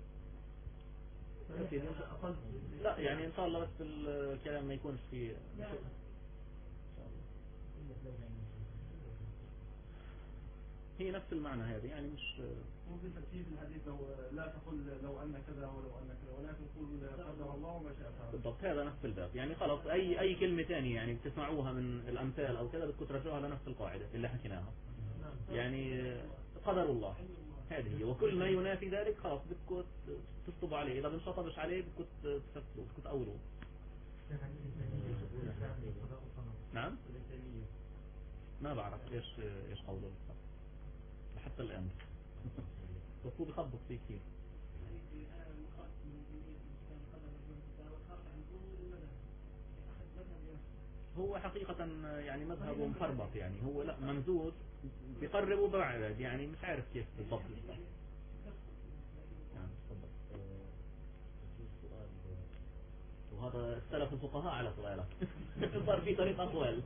[SPEAKER 1] 100%. لا يعني إن شاء الله بس الكلام ما يكونش فيه هي نفس المعنى هذا يعني مش
[SPEAKER 4] ممكن تفسير الحديث لو لا تقل لو أن كذا ولو أن كذا ولكن قل قدر الله وما شاء فعل.
[SPEAKER 1] بالضبط هذا نفس الباب يعني خلاص أي كلمة ثانية يعني بتسمعوها من الأمثال أو كذا بدكم ترجعوها لنفس القاعدة اللي حكيناها يعني قدر الله هذه هي، وكل ما ينافي ذلك خلاص بدكم تشطبوا عليه، إذا بنشطبش عليه بدكم تفسروه بدكم تأولوه. نعم ما بعرف ايش قوله حتى الآن بس هو بيخبط فيه كثير. هو حقيقة يعني مذهبه مفربط يعني هو لا ممزوج بيقرب وبعد يعني مش عارف كيف بالضبط. يعني تفضل. وهذا اختلف الفقهاء على سؤالك صار في طريق أقوال.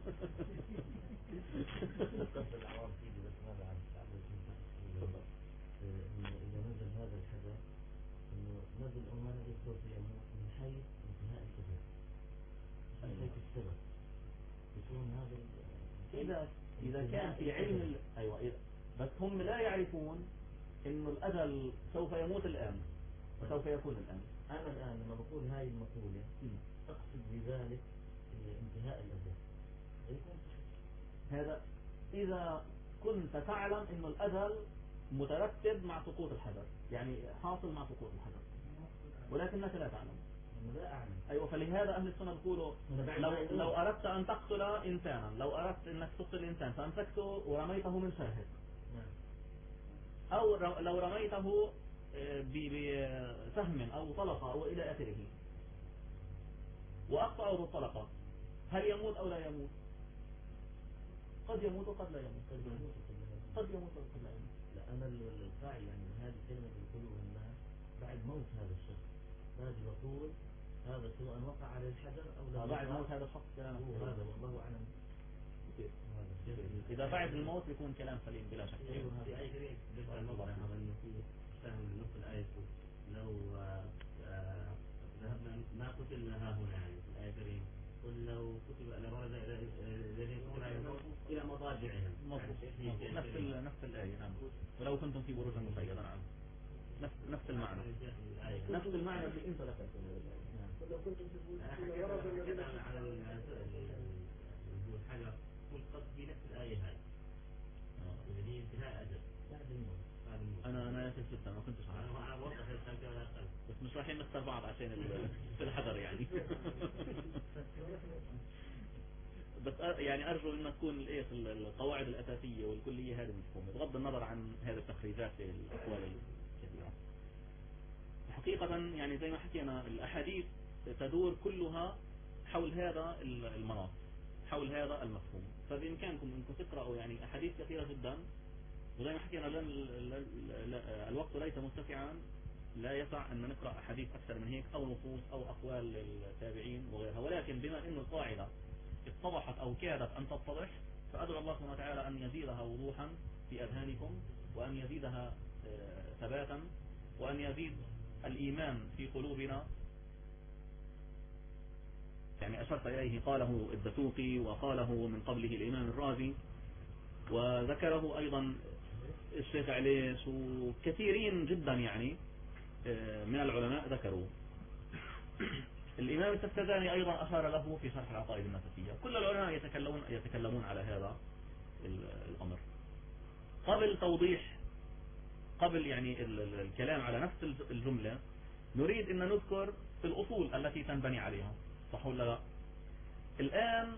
[SPEAKER 7] إذا نزل هذا الحدث إنه نزل أمانة يذكر في من حيث انتهاء الحدث من حيث السبب يكون هذا
[SPEAKER 1] إذا كان في علم أيوة بس هم لا يعرفون إنه الأجل سوف يموت الآن وسوف يكون الآن.
[SPEAKER 7] أنا الآن لما بقول هاي المقولة أقصد بذلك انتهاء الأجل يكون
[SPEAKER 1] هذا إذا كنت تعلم إنه الأجل مترتب مع سقوط الحجر يعني حاصل مع سقوط الحجر ولكنك لا تعلم.
[SPEAKER 7] لا أعلم.
[SPEAKER 1] أيوة فلهذا أهل السنة بيقولوا لو أردت أن تقتل إنسانا لو أردت أنك تقتل إنسان فأمسكته ورميته من شاهد أو لو رميته بسهم أو طلقة أو إلى آخره وأقطعه بالطلقة هل يموت أو لا يموت؟ قد يموت وقد لا يموت. قد يموت وقد لا يموت.
[SPEAKER 7] لا أنا الفاعل يعني هذه الكلمة اللي يقولوها الناس بعد موت هذا الشخص باجي بقول هذا سواء وقع على الحجر أو لا
[SPEAKER 1] بعد موت هذا الشخص كلام
[SPEAKER 7] هذا والله أعلم.
[SPEAKER 1] إذا بعد الموت يكون كلام سليم بلا شك.
[SPEAKER 3] في أي شيء بالنسبة للنظر هذا إنه في فهم نص الآية لو ذهبنا ما قتلنا ها هنا يعني في الآية الكريمة قل لو كتب لبرز الذين كتب إلى مضاجعهم.
[SPEAKER 1] نفس الآية نعم. ولو كنتم في بروج مشيدة نعم نفس المعنى نفس المعنى اللي انت ذكرته.
[SPEAKER 4] لو كنتم في بروج
[SPEAKER 3] على الحجر قل قد في نفس الآية هاي اللي هي انتهاء أجل بعد الموت.
[SPEAKER 1] أنا آسف جدا ما كنتش عارف.
[SPEAKER 3] أنا بوضح
[SPEAKER 1] بس مش رايحين نختار بعض عشان في الحجر يعني. بس يعني أرجو أن تكون القواعد الأساسية والكلية هذه مفهومة بغض النظر عن هذه التخريجات في الأقوال الكثيرة. حقيقة يعني زي ما حكينا الأحاديث تدور كلها حول هذا المناط، حول هذا المفهوم. فبإمكانكم أنكم تقرأوا يعني أحاديث كثيرة جدا، وزي ما حكينا الوقت ليس متسعا، لا يسع أن نقرأ أحاديث أكثر من هيك أو نصوص أو أقوال للتابعين وغيرها. ولكن بما أن القاعدة اتضحت أو كادت أن تتضح، فأدعو الله سبحانه وتعالى أن يزيدها وضوحا في أذهانكم، وأن يزيدها ثباتا، وأن يزيد الإيمان في قلوبنا. يعني أشرت إليه قاله الدسوقي وقاله من قبله الإمام الرازي، وذكره أيضا الشيخ عليش وكثيرين جدا يعني من العلماء ذكروا. الإمام السفتزاني أيضا أشار له في شرح العقائد النسفية. كل العلماء يتكلمون على هذا الأمر. قبل توضيح، قبل يعني الكلام على نفس الجملة، نريد أن نذكر الأصول التي تنبني عليها، صح ولا لا؟ الآن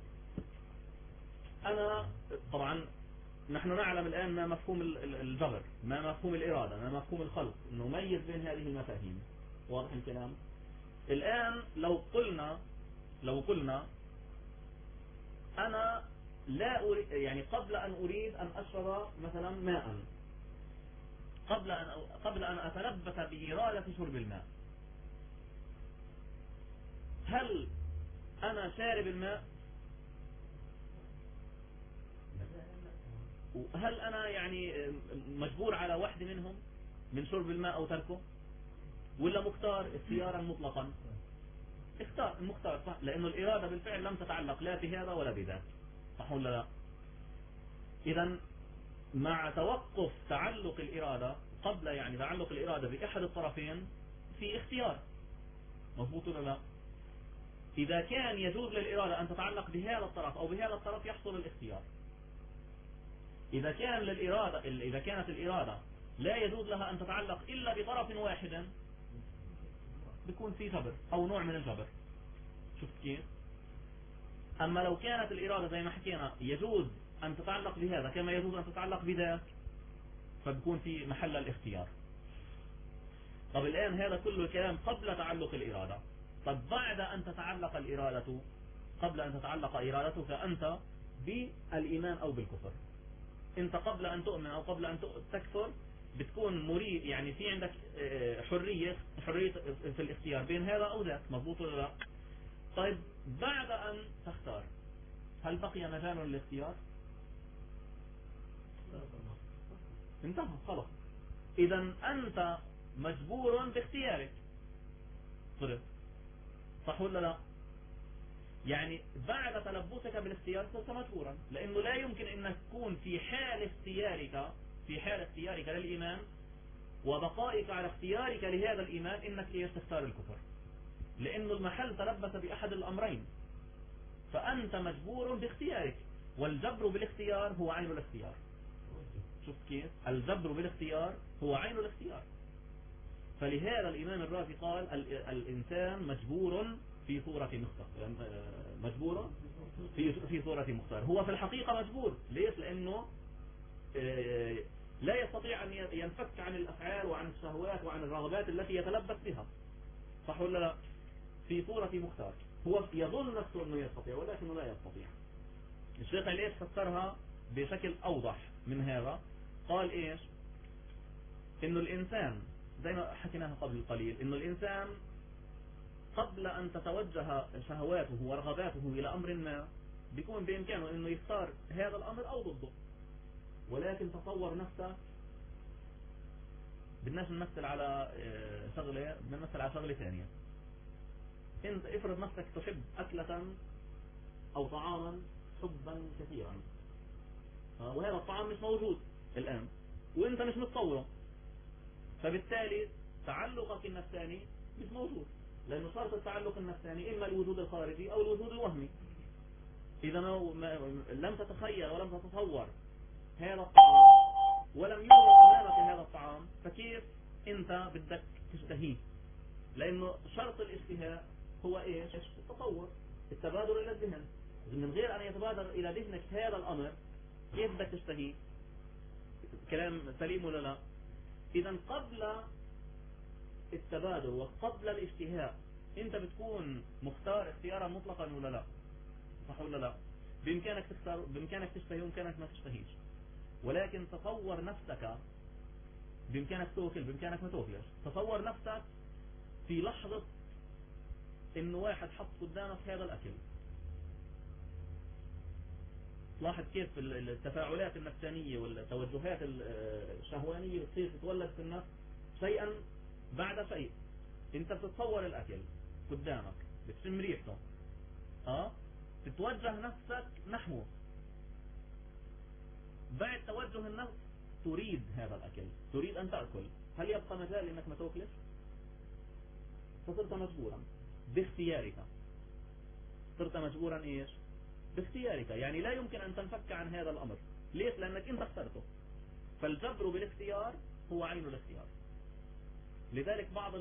[SPEAKER 1] أنا طبعا نحن نعلم الآن ما مفهوم الجبر، ما مفهوم الإرادة، ما مفهوم الخلق، نميز بين هذه المفاهيم. واضح الكلام؟ الآن لو قلنا أنا لا أريد، يعني قبل أن أريد أن أشرب مثلا ماء، قبل أن أتلبس بإرادة شرب الماء، هل أنا شارب الماء؟ هل أنا يعني مجبور على واحد منهم من شرب الماء أو تركه، ولا مختار اختيارا مطلقا؟ مختار، صح، لأنه الإرادة بالفعل لم تتعلق لا بهذا ولا بذاك، صح ولا لا؟ إذا مع توقف تعلق الإرادة، قبل يعني تعلق الإرادة بأحد الطرفين في اختيار، مضبوط ولا لا؟ إذا كان يجوز للإرادة أن تتعلق بهذا الطرف أو بهذا الطرف يحصل الاختيار. إذا كانت الإرادة لا يجوز لها أن تتعلق إلا بطرف واحد، بيكون في جبر أو نوع من الجبر. شفت كيف؟ أما لو كانت الإرادة زي ما حكينا يجوز أن تتعلق بهذا كما يجوز أن تتعلق بذاك، فبكون في محل الاختيار. طب الآن هذا كله الكلام قبل تعلق الإرادة. طب بعد أن تتعلق الإرادة، قبل أن تتعلق إرادتك أنت بالإيمان أو بالكفر، أنت قبل أن تؤمن أو قبل أن تكفر بتكون مريد، يعني في عندك حرية في الاختيار بين هذا أو ذاك، مضبوط ولا لا؟ طيب بعد أن تختار، هل بقي مجال للاختيار؟ انتهى خلاص. إذا أنت مجبور باختيارك، صح ولا لا؟ يعني بعد تلبسك بالاختيار صرت مجبورا، لأنه لا يمكن أن تكون في حال اختيارك للإيمان وبقائك على اختيارك لهذا الإيمان إنك تختار الكفر، لأنه المحل تلبس بأحد الأمرين، فأنت مجبور باختيارك، والجبر بالاختيار هو عين الاختيار. شوف كيف؟ الجبر بالاختيار هو عين الاختيار. فلهذا الإمام الرازي قال الإنسان مجبور في صورة مختار، مجبور في صورة مختار. هو في الحقيقة مجبور، ليش؟ لأنه لا يستطيع أن ينفك عن الأفعال وعن الشهوات وعن الرغبات التي يتلبس بها، صح ولا لا؟ في صورة مختار. هو يظن نفسه أنه يستطيع ولكنه لا يستطيع. الشيخ ليش فسرها بشكل أوضح من هذا؟ قال إيش؟ إنه الإنسان زي ما حكيناها قبل قليل، إنه الإنسان قبل أن تتوجه شهواته ورغباته إلى أمر ما بيكون بإمكانه إنه يختار هذا الأمر أو ضده، ولكن تصور نفسه. بدناش نمثل على شغلة، بنمثل على شغلة ثانية. انت افرض نفسك تحب أكلة أو طعاما حبا كثيرا، وهذا الطعام مش موجود الآن وانت مش متصوره، فبالتالي تعلقك النفساني مش موجود، لأنه شرط التعلق النفساني إما الوجود الخارجي أو الوجود الوهمي. إذا لم تتخيل ولم تتصور هذا الطعام ولم يوجد أمامك هذا الطعام، فكيف أنت بدك تشتهيه؟ لأنه شرط الاشتهاء هو إيش؟ التصور، التبادر إلى الذهن. من غير أن يتبادر إلى ذهنك هذا الأمر كيف بدك تشتهيه؟ كلام سليم ولا لا؟ إذا قبل التبادل وقبل الاشتهاء انت بتكون مختار اختيارا مطلقا ولا لا؟ صح ولا لا؟ بإمكانك تختار، بإمكانك تشتهي وبإمكانك ما تشتهيش، ولكن تصور نفسك بإمكانك توكل بإمكانك ما توكلش. تصور نفسك في لحظة إنه واحد حط قدامك هذا الأكل، لاحظ كيف التفاعلات النفسانية والتوجهات الشهوانية بتصير تتولد في النفس شيئا بعد شيء. انت بتتصور الأكل قدامك، بتشم ريحته، تتوجه نفسك نحوه. بعد توجه النفس تريد هذا الأكل، تريد أن تأكل. هل يبقى مجال إنك ما تأكلش؟ فصرت مجبورا باختيارك. صرت مجبورا إيش؟ باختيارك. يعني لا يمكن أن تنفك عن هذا الأمر. ليش؟ لأنك أنت اخترته. فالجبر بالاختيار هو عين الاختيار. لذلك بعض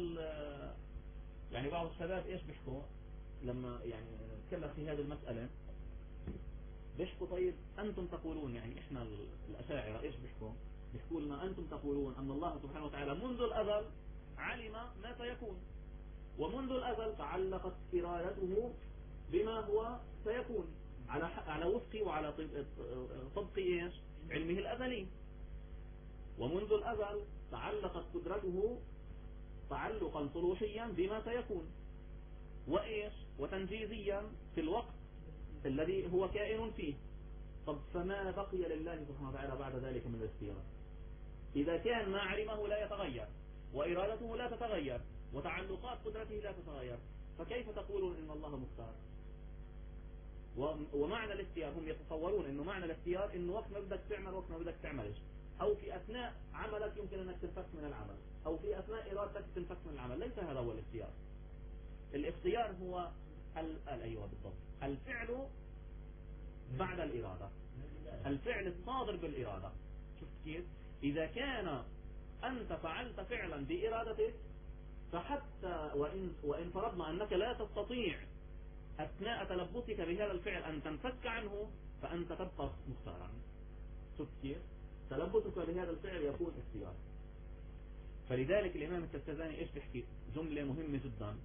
[SPEAKER 1] الشباب إيش بيحكوا لما يعني نتكلم في هذه المسألة؟ بيحكوا طيب أنتم تقولون، يعني إحنا الأشاعرة إيش بيحكوا لنا أنتم تقولون أن الله سبحانه وتعالى منذ الأزل علم ما سيكون، ومنذ الأزل تعلقت إرادته بما هو سيكون على وفق وعلى طبق إيش؟ علمه الأزلي. ومنذ الأزل تعلقت قدرته تعلقا صلوحيا بما سيكون، وإيش؟ وتنجيزيا في الوقت الذي هو كائن فيه. طب فما بقي لله سبحانه وتعالى بعد ذلك من الاختيار؟ إذا كان ما علمه لا يتغير، وإرادته لا تتغير، وتعلقات قدرته لا تتغير، فكيف تقولون إن الله مختار؟ ومعنى الاختيار، هم يتصورون إنه معنى الاختيار إنه وقت ما بدك تعمل وقت ما بدك تعملش، أو في أثناء عملك يمكن أنك تنفك من العمل، أو في أثناء إرادتك تنفك من العمل. ليس هذا هو الاختيار. الاختيار هو أيوة بالضبط، الفعل بعد الإرادة، الفعل الصادر بالإرادة. شفت كيف؟ إذا كان أنت فعلت فعلا بإرادتك، فحتى وإن فرضنا أنك لا تستطيع أثناء تلبسك بهذا الفعل أن تنفك عنه، فأنت تبقى مختارا. شفت كيف؟ تلبسك بهذا الفعل يكون اختيار. فلذلك الإمام التفتزاني إيش بيحكي؟ جملة مهمة جدا.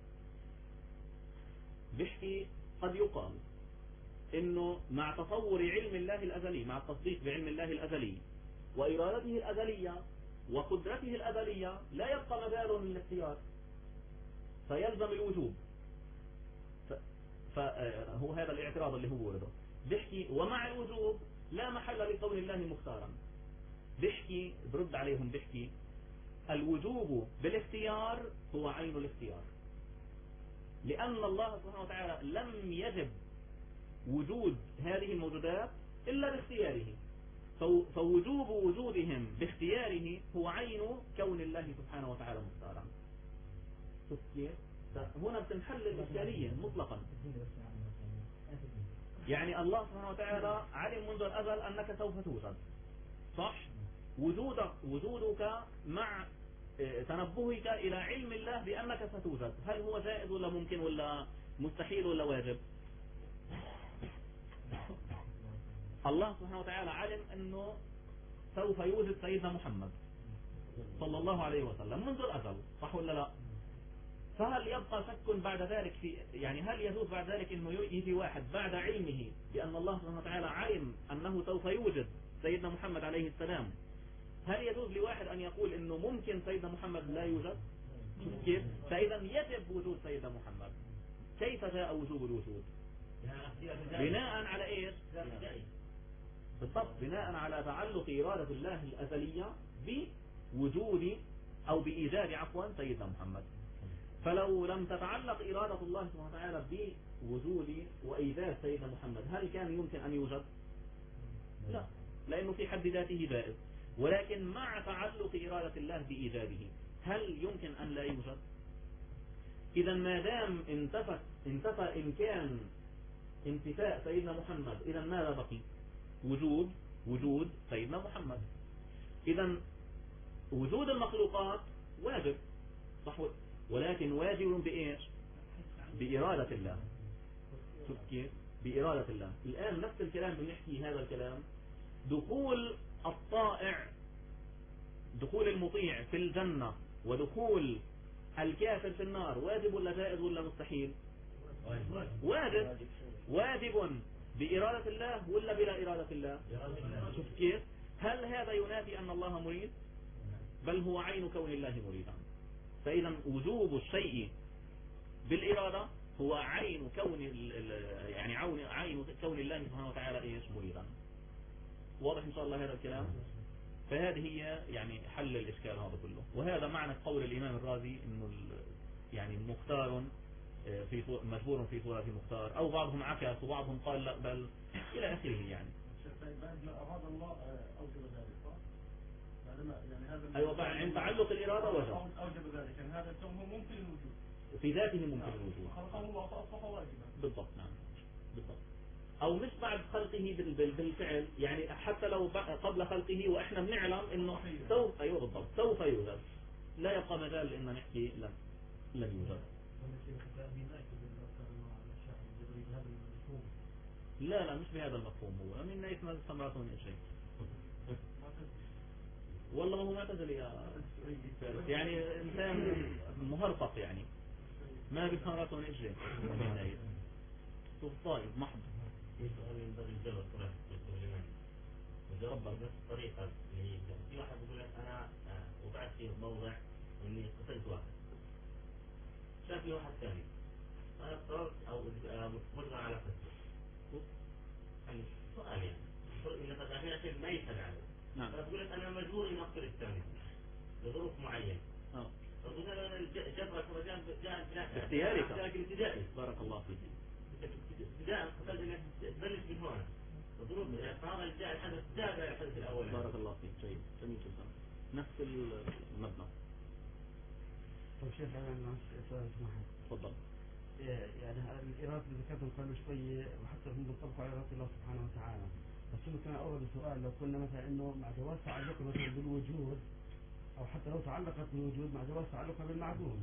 [SPEAKER 1] بيحكي قد يقال إنه مع تصور علم الله الأزلي، مع التصديق بعلم الله الأزلي وإرادته الأزلية وقدرته الأزلية، لا يبقى مجال للاختيار، فيلزم الوجوب. فهو هذا الاعتراض اللي هو بورده. بيحكي ومع الوجوب لا محل لقول الله مختارا. بيحكي برد عليهم، بيحكي الوجوب بالاختيار هو عين الاختيار، لأن الله سبحانه وتعالى لم يجب وجود هذه الموجودات إلا باختياره، فوجوب وجودهم باختياره هو عين كون الله سبحانه وتعالى مختارا. شوف كيف؟ هنا بتنحل الإشكالية مطلقا. يعني الله سبحانه وتعالى علم منذ الأزل أنك سوف توجد، صح؟ وجودك مع تنبهك إلى علم الله بأنك ستوجد، هل هو جائز ولا ممكن ولا مستحيل ولا واجب؟ الله سبحانه وتعالى علم أنه سوف يوجد سيدنا محمد صلى الله عليه وسلم منذ الأزل، صح ولا لا؟ فهل يبقى شك بعد ذلك يعني هل يجوز بعد ذلك انه يجي واحد بعد علمه بأن الله سبحانه وتعالى علم أنه سوف يوجد سيدنا محمد عليه السلام، هل يجوز لواحد أن يقول انه ممكن سيدنا محمد لا يوجد؟ كيف؟ فإذا يجب وجود سيدنا محمد. كيف جاء وجوب الوجود؟ بناء على ايش؟ بالضبط، بناء على تعلق إرادة الله الأزلية بوجود أو بإيجاد سيدنا محمد. فلو لم تتعلق إرادة الله سبحانه وتعالى بوجود وإيجاد سيدنا محمد، هل كان يمكن أن يوجد؟ لا، لأنه في حد ذاته جائز. ولكن مع تعلق إرادة الله بإيجاده، هل يمكن أن لا يوجد؟ إذا ما دام انتفى إمكان انتفاء سيدنا محمد، إذا ماذا بقي؟ وجود سيدنا محمد. إذا وجود المخلوقات واجب، صح، ولكن واجب بإيش؟ بإرادة الله. شوف كيف؟ بإرادة الله. الآن نفس الكلام بنحكي هذا الكلام، دخول الطائع، دخول المطيع في الجنة ودخول الكافر في النار واجب ولا جائز ولا مستحيل؟ واجب بإرادة الله ولا بلا إرادة الله؟ شوف كيف. هل هذا ينافي أن الله مريد؟ بل هو عين كون الله مريدا. فإذا وجوب الشيء بالإرادة هو عين كون يعني عين كون الله سبحانه وتعالى ايش مريدا. واضح ان شاء الله هذا الكلام. فهذه هي يعني حل الإشكال هذا كله. وهذا معنى قول الإمام الرازي انه يعني مختار في مجبور في صورة مختار، او بعضهم عكس وبعضهم قال لا بل الى اخره يعني.
[SPEAKER 4] أراد الله أوجب ذلك صح؟ يعني هذا
[SPEAKER 1] ايوه عند تعلق الإرادة وجب
[SPEAKER 4] أوجب ذلك، يعني هذا الكون هو ممكن الوجود
[SPEAKER 1] في ذاته ممكن الوجود.
[SPEAKER 4] خلقه الله فأصبح واجبا.
[SPEAKER 1] بالضبط نعم بالضبط. او مش بعد خلقه بالفعل، يعني حتى لو قبل خلقه واحنا بنعلم انه سوف ايوه بالضبط سوف يوجد، لا يبقى مجال ان نحكي لن يوجد. لا مش بهذا المفهوم. هو من نايت ما استمرت من شيء والله ما هو معتزل يا فارس، يعني انسان مهرطق يعني ما بيفهم من شيء من نايت طيب محض.
[SPEAKER 3] في سؤال من باب الجبر صراحة الإيمان وجرب بنفس الطريقة اللي هي في واحد يقول لك أنا وقعت في موضع إني قتلت واحد، شاف لي واحد ثاني أنا اضطررت أو مجبر على قتله. يعني سؤال يعني إن قد شيء ما يسأل عنه.
[SPEAKER 1] نعم.
[SPEAKER 3] فأقول لك أنا مجبور إني أقتل الثاني لظروف معينة. فقلت أنا الجبر كما جاء
[SPEAKER 1] باختيارك
[SPEAKER 3] ابتدائي.
[SPEAKER 1] بارك الله فيك.
[SPEAKER 3] ابتداء قتلت انك تبلش من هنا الظروف هذا الجاء الحدث تابع الحدث الاول.
[SPEAKER 1] بارك الله فيك. جيد جميل جدا. نفس المبنى.
[SPEAKER 6] طيب شيخ انا سؤال سمحت.
[SPEAKER 1] تفضل.
[SPEAKER 6] يعني الإرادة اللي ذكرتهم قبل شوية وحتى هم بيطبقوا على إرادة الله سبحانه وتعالى، بس إنه كان أورد سؤال لو قلنا مثلا إنه مع جواز تعلقها مثلا بالوجود، أو حتى لو تعلقت بالوجود مع جواز تعلقها بالمعدوم.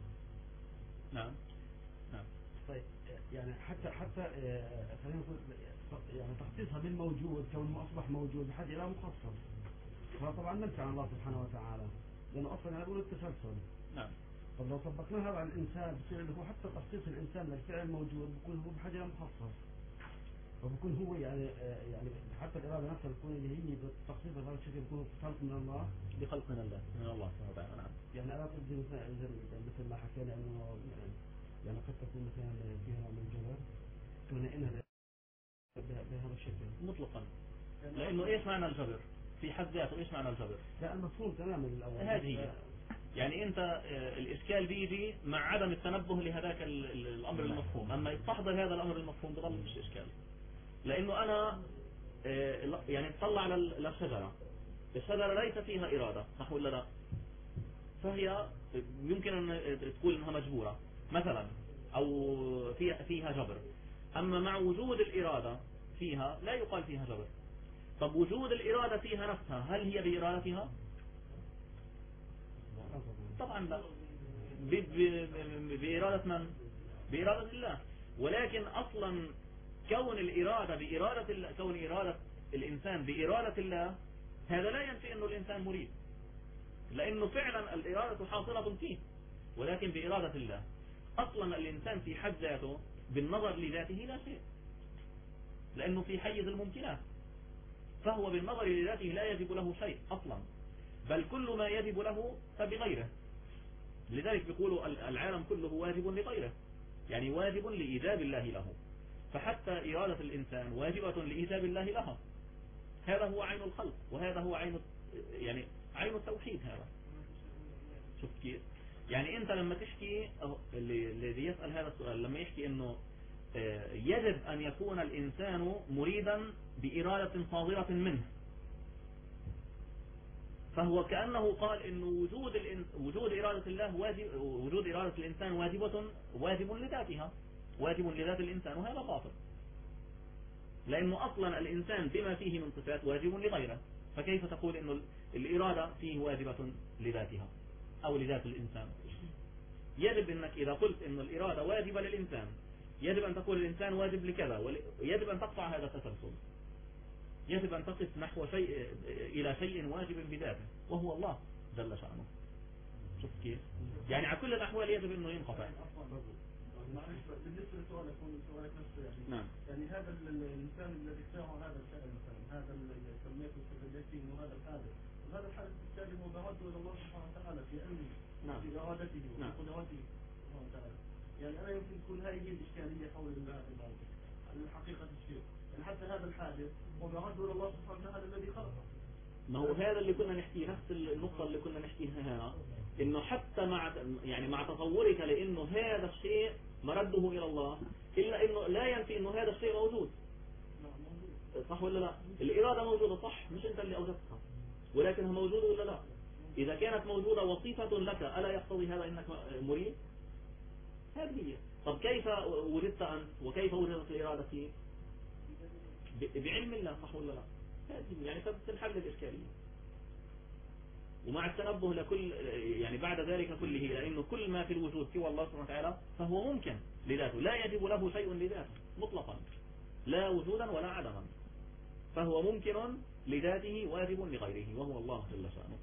[SPEAKER 1] نعم.
[SPEAKER 6] طيب يعني حتى خلينا نقول يعني تخصيصها بالموجود كونه أصبح موجود بحاجة إلى مخصص، فطبعا نمشي عن الله سبحانه وتعالى لأنه أصلا يقول التسلسل.
[SPEAKER 1] نعم.
[SPEAKER 6] طب لو طبقناها على الإنسان بصير اللي هو حتى تخصيص الإنسان للفعل الموجود بيكون هو بحاجة إلى مخصص، وبكون هو يعني حتى الإرادة نفسها بتكون اللي هي بالتخصيص بهذا الشكل بيكون خلق من الله،
[SPEAKER 1] بخلق من الله سبحانه وتعالى. نعم.
[SPEAKER 6] يعني أنا قصدي مثل ما حكينا إنه يعني قد تكون مثلا فيها نوع من الجبر كنا إنها بهذا الشكل
[SPEAKER 1] مطلقا. لأنه إيش معنى الجبر في حد ذاته؟ إيش معنى الجبر؟
[SPEAKER 6] لا المفهوم تماما الأول.
[SPEAKER 1] هذه يعني أنت الإشكال بيجي مع عدم التنبه لهذاك الأمر المفهوم. أما يستحضر هذا الأمر المفهوم بضل مش إشكال. لأنه أنا يعني اطلع للشجرة، الشجرة ليس فيها إرادة صح ولا لا؟ فهي يمكن أن تقول أنها مجبورة مثلا أو فيها جبر. أما مع وجود الإرادة فيها لا يقال فيها جبر. طب وجود الإرادة فيها نفسها هل هي بإرادتها؟ طبعا لا. بإرادة من؟ بإرادة الله. ولكن أصلا كون الإرادة بإرادة الله، كون إرادة الإنسان بإرادة الله هذا لا ينفي أنه الإنسان مريد، لأنه فعلا الإرادة حاصلة فيه ولكن بإرادة الله. أصلا الإنسان في حد ذاته بالنظر لذاته لا شيء، لأنه في حيز الممكنات، فهو بالنظر لذاته لا يجب له شيء أصلا، بل كل ما يجب له فبغيره. لذلك بيقولوا العالم كله واجب لغيره، يعني واجب لإيجاب الله له. فحتى إرادة الإنسان واجبة لإيجاب الله لها. هذا هو عين الخلق، وهذا هو عين عين التوحيد. هذا شوف كيف. يعني أنت لما تحكي اللي يسأل هذا السؤال لما يحكي إنه يجب أن يكون الإنسان مريدا بإرادة صادرة منه، فهو كأنه قال إنه وجود إرادة الله واجب، وجود إرادة الإنسان واجب لذاتها، واجب لذات الإنسان، وهذا باطل. لأنه أصلا الإنسان بما فيه من صفات واجب لغيره، فكيف تقول إنه الإرادة فيه واجبة لذاتها أو لذات الإنسان؟ يجب أنك إذا قلت إنه الإرادة واجبة للإنسان يجب أن تقول الإنسان واجب لكذا، ويجب أن تقطع هذا التسلسل. يجب أن تقف نحو شيء إلى شيء واجب بذاته وهو الله جل شأنه. شفت كيف؟ يعني على كل الأحوال يجب أنه ينقطع.
[SPEAKER 4] معلش بالنسبة لسؤالك نفسه يعني
[SPEAKER 1] نعم.
[SPEAKER 4] يعني هذا الإنسان الذي اخترع هذا الفعل مثلا هذا اللي سميته استغلاليتي إنه هذا الحادث وهذا الحادث بالتالي مبارته إلى الله سبحانه وتعالى في علمه
[SPEAKER 1] نعم.
[SPEAKER 4] في إرادته
[SPEAKER 1] نعم.
[SPEAKER 4] وفي قدرته سبحانه وتعالى. يعني أنا يمكن تكون هذه هي الإشكالية حول هذا الموضوع على حقيقة الشيء يعني حتى هذا الحادث مبارته إلى الله سبحانه وتعالى الذي خلقه.
[SPEAKER 1] ما هو هذا اللي كنا نحكيه، نفس النقطة اللي كنا نحكيها هنا، انه حتى مع تصورك لانه هذا الشيء مرده الى الله، الا انه لا ينفي انه هذا الشيء موجود. صح ولا لا؟ الارادة موجودة صح، مش انت اللي اوجدتها، ولكنها موجودة ولا لا؟ اذا كانت موجودة وصفة لك الا يقتضي هذا انك مريد؟ هذه هي. طب كيف وجدت انت وكيف وجدت الارادة فيك؟ بعلم الله، صح ولا لا؟ هذه يعني تنحل الإشكالية. ومع التنبه لكل يعني بعد ذلك كله، لأنه كل ما في الوجود سوى الله سبحانه وتعالى فهو ممكن لذاته، لا يجب له شيء لذاته مطلقا، لا وجودا ولا عدما، فهو ممكن لذاته واجب لغيره وهو الله جل شأنه.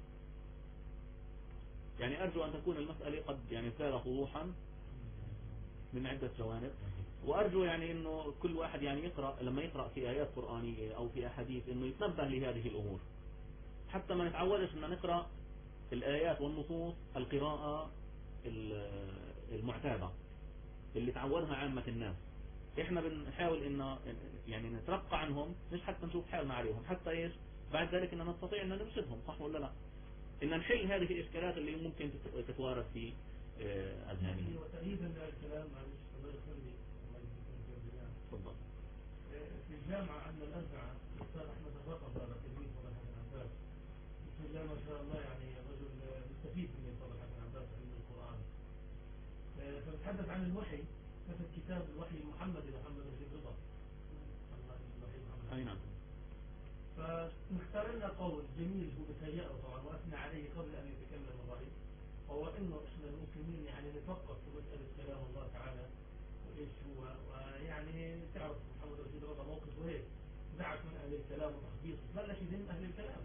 [SPEAKER 1] يعني أرجو أن تكون المسألة قد يعني زاد وضوحا من عدة جوانب، وأرجو يعني أنه كل واحد يعني يقرأ لما يقرأ في آيات قرآنية أو في أحاديث أنه يتنبه لهذه الأمور، حتى ما نتعودش أن نقرأ الآيات والنصوص القراءة المعتادة اللي تعودها عامة الناس. إحنا بنحاول إنه يعني نترقى عنهم، مش حتى نشوف حالنا عليهم، حتى إيش بعد ذلك إن نستطيع أن نرشدهم، صح ولا لا؟ إن نحل هذه الإشكالات اللي ممكن تتوارد في أذهانهم.
[SPEAKER 2] وتأييدا للكلام معلش الله يخلي الله يجزيكم جميعا.
[SPEAKER 1] تفضل.
[SPEAKER 2] في الجامعة عندنا الأربعة الأستاذ أحمد الرقم هذا تلميذ فضل حسن عباس، بسم الله ما شاء الله يعني رجل مستفيد من فضل حسن عباس علم القرآن. فبتحدث عن الوحي، كتب كتاب الوحي المحمدي لمحمد رشيد رضا.
[SPEAKER 1] أي نعم.
[SPEAKER 2] فنختار لنا قول جميل هو بتهيأه طبعا وأثنى عليه قبل أن يتكلم الرئيس، هو إنه إحنا المسلمين يعني نفكر في مسألة كلام الله تعالى وإيش هو، ويعني تعرف محمد رشيد رضا موقفه إيه، دعك من أهل الكلام وتخبيص بلش يذم أهل الكلام.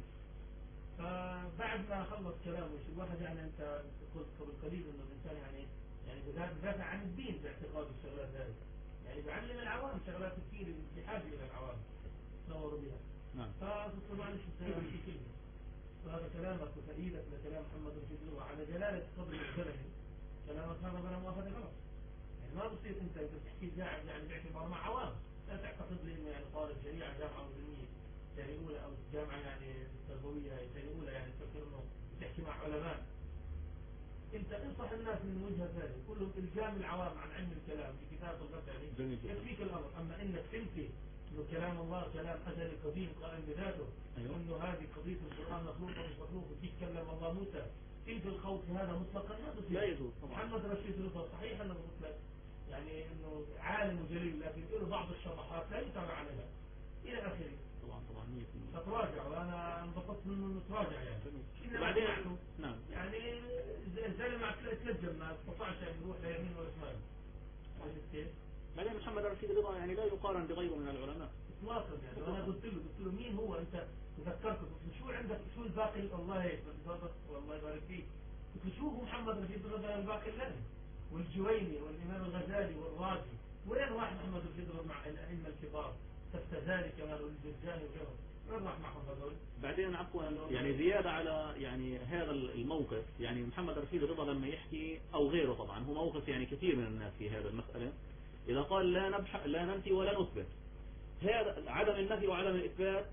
[SPEAKER 2] فبعد ما خلص كلامه شو الواحد يعني أنت قلت قبل قليل إنه الإنسان يعني بدافع عن الدين باعتقاد الشغلات هذه، يعني بعلم العوام شغلات كثير بحاجة إلى العوام نوروا بها.
[SPEAKER 1] نعم.
[SPEAKER 2] فقلت معلش في كلمة، وهذا كلامك وتأييدك لكلام محمد رشيد رضا على جلالة قدر الزلمي، كلامك هذا بلا موافقة غلط. يعني ما بصير انت بتحكي قاعد يعني باعتبار مع عوام، لا تعتقد لي انه يعني طالب شريعة جامعة مسلمية ثاني اولى او جامعة يعني تربوية ثاني اولى يعني تفكر انه بتحكي مع علماء. انت انصح الناس من وجهة ثانية، كلهم الزام العوام عن علم الكلام في كتاب الغزالي يكفيك الامر. اما انك تنفي انه كلام الله كلام ازلي قديم قائم بذاته، وانه هذه قضية القرآن مخلوقة مش مخلوقة، كيف كلم الله موسى، تنفي الخوف هذا مطلقا ما بصير.
[SPEAKER 1] لا يجوز طبعا.
[SPEAKER 2] محمد رشيد رضا صحيح انه مطلق يعني انه عالم وجليل، لكن له بعض الشطحات لا يتابع عليها الى اخره.
[SPEAKER 1] طبعا 100%.
[SPEAKER 2] فتراجع، وانا انبسطت منه انه تراجع يعني.
[SPEAKER 1] بعدين نعم
[SPEAKER 2] يعني الزلمه تلجم ما استطاعش ان يروح لا يمين ولا شمال. عرفت كيف؟
[SPEAKER 1] بعدين محمد رشيد رضا يعني لا يقارن بغيره من العلماء
[SPEAKER 2] اطلاقا. يعني وانا قلت له مين هو انت؟ تذكرت قلت له شو عندك شو الباقي؟ الله هيك والله يبارك فيك. قلت له شو هو محمد رشيد رضا الباقي لنا والجويني والامام الغزالي والرازي؟ وين راح محمد رشيد رضا مع الائمه الكبار كالتزالي كمال الجرجاني وغيرهم؟ وين راح معهم هذول؟
[SPEAKER 1] بعدين عفوا يعني زيادة على يعني هذا الموقف، يعني محمد رشيد رضا لما يحكي او غيره طبعا هو موقف يعني كثير من الناس في هذا المسألة، اذا قال لا ننفي ولا نثبت، هذا عدم النفي وعدم الاثبات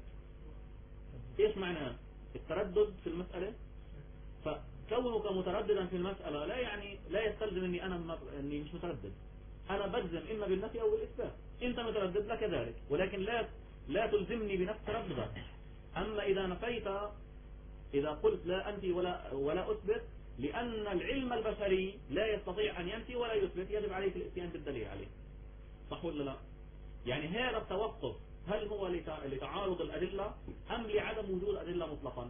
[SPEAKER 1] ايش معناه؟ التردد في المسألة. فكونك مترددا في المسألة لا يعني لا يستلزم اني مش متردد، انا بجزم اما بالنفي او بالاثبات، انت متردد لك ذلك، ولكن لا تلزمني بنفس ترددك. اما اذا نفيت، اذا قلت لا انفي ولا اثبت، لان العلم البشري لا يستطيع ان ينفي ولا يثبت، يجب عليك الاتيان بالدليل عليه، صح ولا لا؟ يعني هذا التوقف هل هو لتعارض الأدلة أم لعدم وجود أدلة مطلقا؟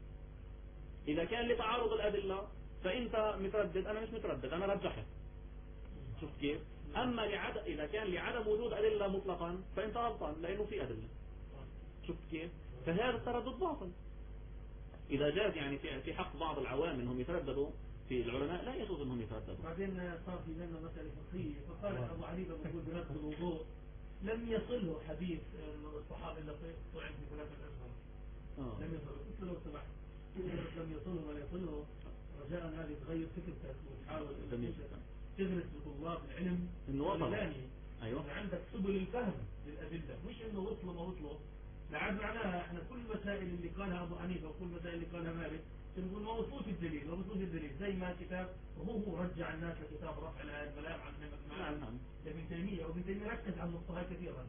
[SPEAKER 1] إذا كان لتعارض الأدلة فأنت متردد، أنا مش متردد، أنا رجحت. شفت كيف؟ أما إذا كان لعدم وجود أدلة مطلقا فأنت غلطان لأنه في أدلة. شفت كيف؟ فهذا التردد باطل. إذا جاز يعني في حق بعض العوام أنهم يترددوا في العلماء، لا يجوز أنهم يترددوا.
[SPEAKER 2] بعدين صار في بيننا مسألة فقهية، فقال أبو حنيفة بيقول بنفس الوضوء لم يصله حديث الصحابة اللي طعن في ثلاثة أشهر. لم يصله. قلت له سمحت لم يصله ولا يصله، رجاء هذه تغير فكرتك وتحاول تدرس بطلاب العلم
[SPEAKER 1] إنه وصل.
[SPEAKER 2] أيوة. عندك سبل الفهم للأدلة، مش إنه وصلوا ما وصلوا. لعد معناها احنا كل المسائل اللي قالها أبو حنيفة وكل المسائل اللي قالها مالك نقول ما وصلوش الدليل، ما وصلوش الدليل. زي ما كتاب وهو رجع الناس لكتاب رفع الملام عن المعاني لابن تيمية، وابن تيمية ركز على النقطة كثيرا،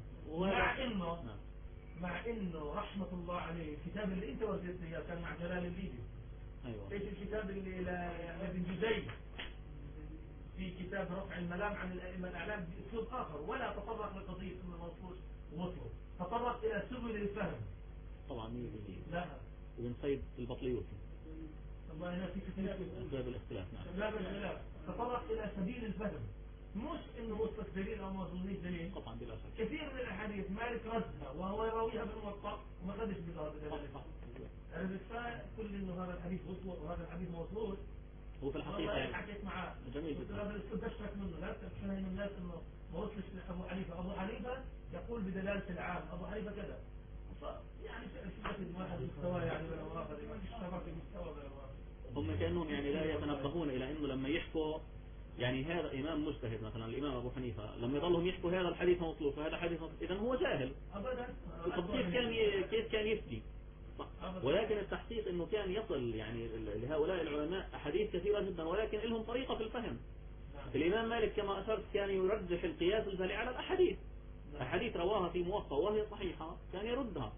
[SPEAKER 2] مع انه رحمة الله عليه الكتاب اللي انت ورثتني اياه كان مع جلال الليبي.
[SPEAKER 1] ايوه.
[SPEAKER 2] ايش الكتاب اللي لابن جزي في كتاب رفع الملام عن الائمة الاعلام باسلوب اخر، ولا تطرق لقضية انه موصول ووصلوا، تطرق الى سبل الفهم.
[SPEAKER 1] طبعا
[SPEAKER 2] لا
[SPEAKER 1] ابن سيد البطليوسي
[SPEAKER 2] والله هنا في اختلاف،
[SPEAKER 1] اسباب الاختلاف. نعم.
[SPEAKER 2] اسباب الاختلاف تطرق الى سبيل الفهم، مش انه وصلك دليل او ما وصلنيش دليل.
[SPEAKER 1] طبعا بلا شك.
[SPEAKER 2] كثير من الاحاديث مالك ردها وهو يراويها بالموطأ وما خدش بهذا الدليل. عرفت كل انه هذا الحديث وصل وهذا الحديث موصول.
[SPEAKER 1] هو في الحقيقة يعني
[SPEAKER 2] حكيت معاه
[SPEAKER 1] جميل جدا.
[SPEAKER 2] هذا الاسلوب بشرك منه، لا تفهم الناس انه ما وصلش لابو حنيفه، ابو حنيفه يقول بدلاله العام، ابو حنيفه كذا. يعني في واحد مستوى يعني ولا واخر اشتبك المستوى
[SPEAKER 1] هم كأنهم يعني لا يتنبهون إلى أنه لما يحكوا يعني هذا إمام مجتهد مثلا الإمام أبو حنيفة لما يضلهم يحكوا هذا الحديث مطلوب وهذا حديث مطلوب، إذا هو جاهل
[SPEAKER 2] أبدا.
[SPEAKER 1] طب كيف كان يفتي؟ ولكن التحقيق أنه كان يصل يعني لهؤلاء العلماء أحاديث كثيرة جدا، ولكن لهم طريقة في الفهم. الإمام مالك كما أشرت كان يرجح القياس الجلي على الأحاديث. أحاديث رواها في موطأ وهي صحيحة كان يردها،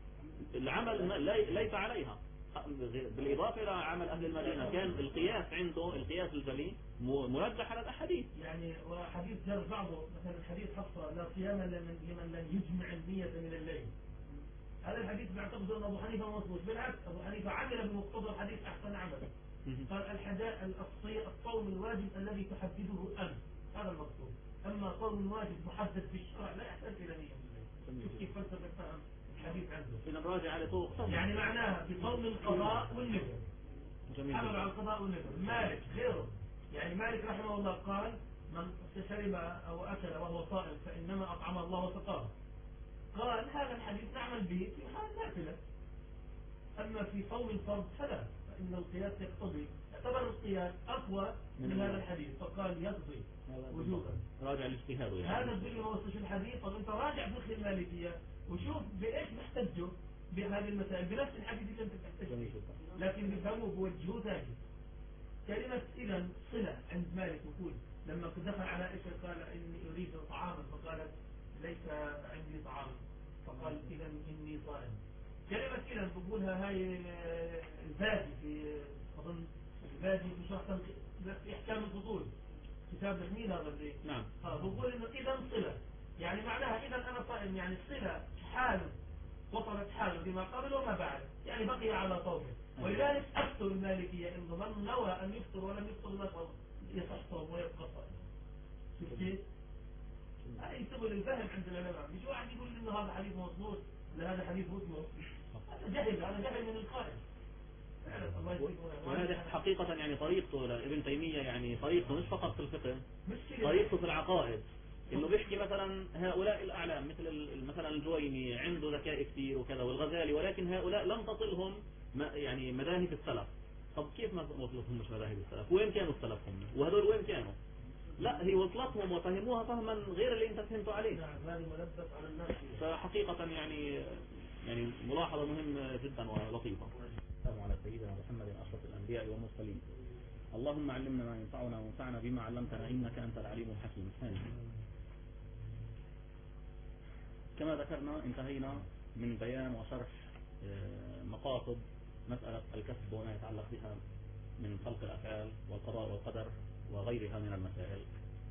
[SPEAKER 1] العمل ليس عليها. بالإضافة إلى عمل أهل المدينة كان القياس عنده القياس الجلي مرجح على الأحاديث.
[SPEAKER 2] يعني وحديث جر بعضه مثلا حديث حفصة لا صيام لمن لم يجمع النية من الليل، هذا الحديث بيعتقد أن أبو حنيفة مظبوط، بالعكس أبو حنيفة عمل بمقتضى الحديث أحسن عملا. قال الصوم الواجب الذي تحدده أنت، هذا المقصود. أما صوم واجب محدد في الشرع لا يحتاج إلى نية من الليل. شوف كيف فلسفة فهم الحديث عنده.
[SPEAKER 1] إذا راجع على طرق
[SPEAKER 2] يعني معناها في صوم القضاء والنذر. عمل على القضاء والنذر. مالك غيره، يعني مالك رحمه الله قال من شرب أو أكل وهو صائم فإنما أطعم الله وسقاه. قال هذا الحديث نعمل به في حال نافلة، أما في صوم الفرض فلا، فإن القياس يقتضي، اعتبر القياس أقوى من هذا الحديث فقال يقضي وجوبا.
[SPEAKER 1] راجع الاجتهاد يعني.
[SPEAKER 2] هذا الدليل ما وصلش الحديث. طب أنت راجع فقه المالكية وشوف بإيش بيحتجوا بهذه المسائل بنفس الحديث اللي أنت بتحتج، لكن بيفهموا بوجهه ثاني. كلمة إذا صلة عند مالك وكل لما دخل على عائشة قال إني أريد طعاما فقالت ليس عندي طعام، فقال إذا إني صائم. كلمة إذا بقولها هاي البادي في أظن البادي في شرح في إحكام الفصول كتاب جميل هذا اللي
[SPEAKER 1] نعم.
[SPEAKER 2] بقول إنه إذا صلة يعني معناها إذا أنا صائم، يعني صلة حال وصلت حاله فيما قبل وما بعد، يعني بقي على صومه. ولذلك أفتوا المالكية إنه من نوى أن يفطر ولم يفطر نفر يصح صوم ويبقى صائم. شوف كيف؟ هاي سبل الفهم عند العلماء. مش واحد يقول إنه هذا حديث مظبوط لا هذا حديث مظبوط، هذا جهل، هذا جهل من القائل.
[SPEAKER 1] وهذه حقيقة يعني طريقته لابن تيمية، يعني طريقته مش فقط في الفقه، طريقته في العقائد. انه بيحكي مثلا هؤلاء الاعلام مثلا الجويني عنده ذكاء كثير وكذا والغزالي، ولكن هؤلاء لم تصلهم يعني مذاهب السلف. طب كيف ما وصلتهم مش مذاهب السلف؟ وين كانوا السلف هم؟ وهذول وين كانوا؟ لا هي وصلتهم وفهموها فهما غير اللي انت فهمته عليه.
[SPEAKER 2] هذه ملبس على الناس.
[SPEAKER 1] فحقيقة يعني ملاحظة مهمة جدا ولطيفة. السلام على سيدنا محمد أشرف الأنبياء والمرسلين. اللهم علمنا ما ينفعنا وانفعنا بما علمتنا إنك أنت العليم الحكيم. كما ذكرنا انتهينا من بيان وشرح مقاصد مسألة الكسب وما يتعلق بها من خلق الأفعال والقضاء والقدر وغيرها من المسائل.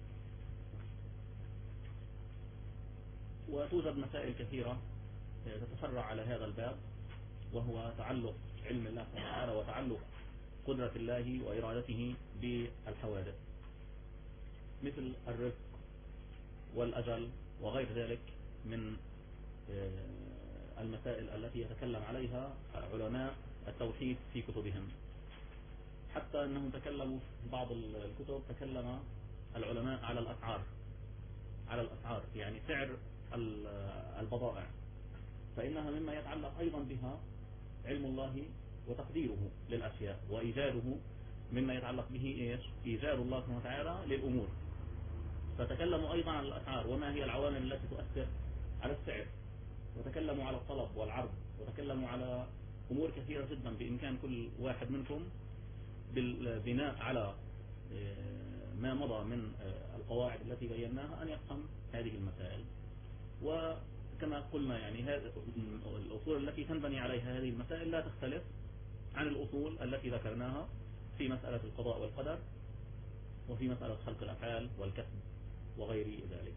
[SPEAKER 1] وتوجد مسائل كثيرة تتفرع على هذا الباب، وهو تعلق علم الله تعالى وتعلق قدرة الله وإرادته بالحوادث، مثل الرزق والأجل وغير ذلك من المسائل التي يتكلم عليها علماء التوحيد في كتبهم، حتى أنهم تكلموا في بعض الكتب تكلم العلماء على الأسعار يعني سعر البضائع، فإنها مما يتعلق أيضا بها علم الله وتقديره للأشياء وإيجاده، مما يتعلق به إيجاد الله سبحانه وتعالى للأمور. فتكلموا أيضا عن الأسعار وما هي العوامل التي تؤثر على السعر، وتكلموا على الطلب والعرض، وتكلموا على أمور كثيرة جدا بإمكان كل واحد منكم بالبناء على ما مضى من القواعد التي بيناها أن يفهم هذه المسائل. وكما قلنا يعني الأصول التي تنبني عليها هذه المسائل لا تختلف عن الأصول التي ذكرناها في مسألة القضاء والقدر، وفي مسألة خلق الأفعال والكسب وغير ذلك.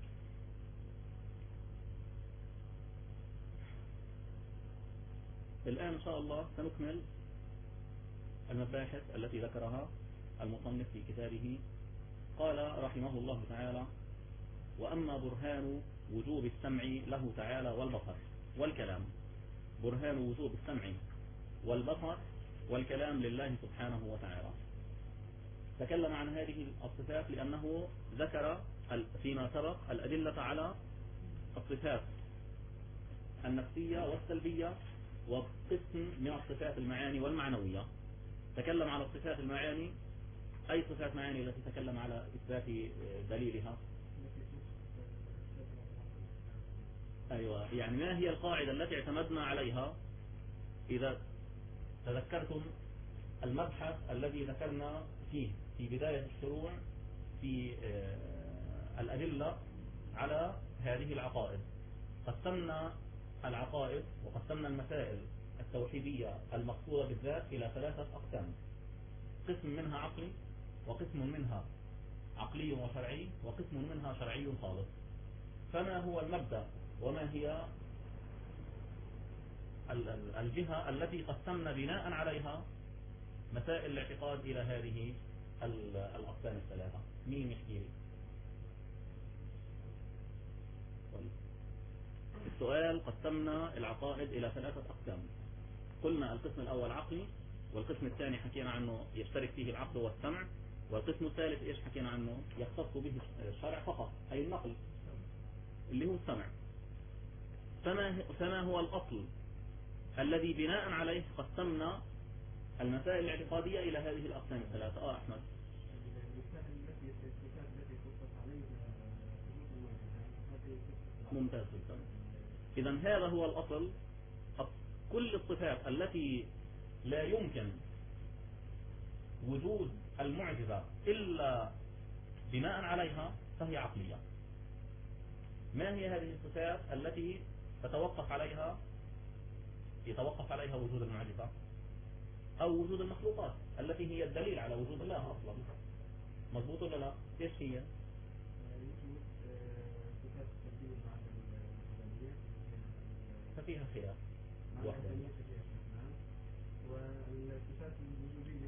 [SPEAKER 1] الآن إن شاء الله سنكمل المباحث التي ذكرها المصنف في كتابه. قال رحمه الله تعالى: وأما برهان وجوب السمع له تعالى والبصر والكلام، برهان وجوب السمع والبصر والكلام لله سبحانه وتعالى. تكلم عن هذه الصفات لأنه ذكر فيما سبق الأدلة على الصفات النفسية والسلبية وقسم من الصفات المعاني والمعنوية. تكلم على الصفات المعاني، أي صفات معاني التي تكلم على إثبات دليلها؟ أيوة، يعني ما هي القاعدة التي اعتمدنا عليها؟ إذا تذكرتم المبحث الذي ذكرنا فيه في بداية الشروع في الأدلة على هذه العقائد، قسمنا العقائد وقسمنا المسائل التوحيدية المقصودة بالذات إلى 3 أقسام: قسم منها عقلي، وقسم منها عقلي وشرعي، وقسم منها شرعي خالص. فما هو المبدأ وما هي الجهة التي قسمنا بناء عليها مسائل الاعتقاد إلى هذه الأقسام ال3؟ مين يحكي لي؟ السؤال: قسمنا العقائد إلى 3 أقسام. قلنا القسم الأول عقلي، والقسم الثاني حكينا عنه يشترك فيه العقل والسمع، والقسم الثالث إيش حكينا عنه؟ يختص به الشرع فقط، أي النقل اللي هو السمع. فما هو الأصل الذي بناء عليه قسمنا المسائل الاعتقادية إلى هذه الأقسام ال3؟ أحمد. ممتاز جدا. إذا هذا هو الأصل. كل الصفات التي لا يمكن وجود المعجزة إلا بناء عليها فهي عقلية. ما هي هذه الصفات التي يتوقف عليها وجود المعجزة أو وجود المخلوقات التي هي الدليل على وجود الله أصلا؟ مضبوط ولا لا؟ إيش هي؟ ففيها خلاف واحدة.
[SPEAKER 6] والصفات الوجودية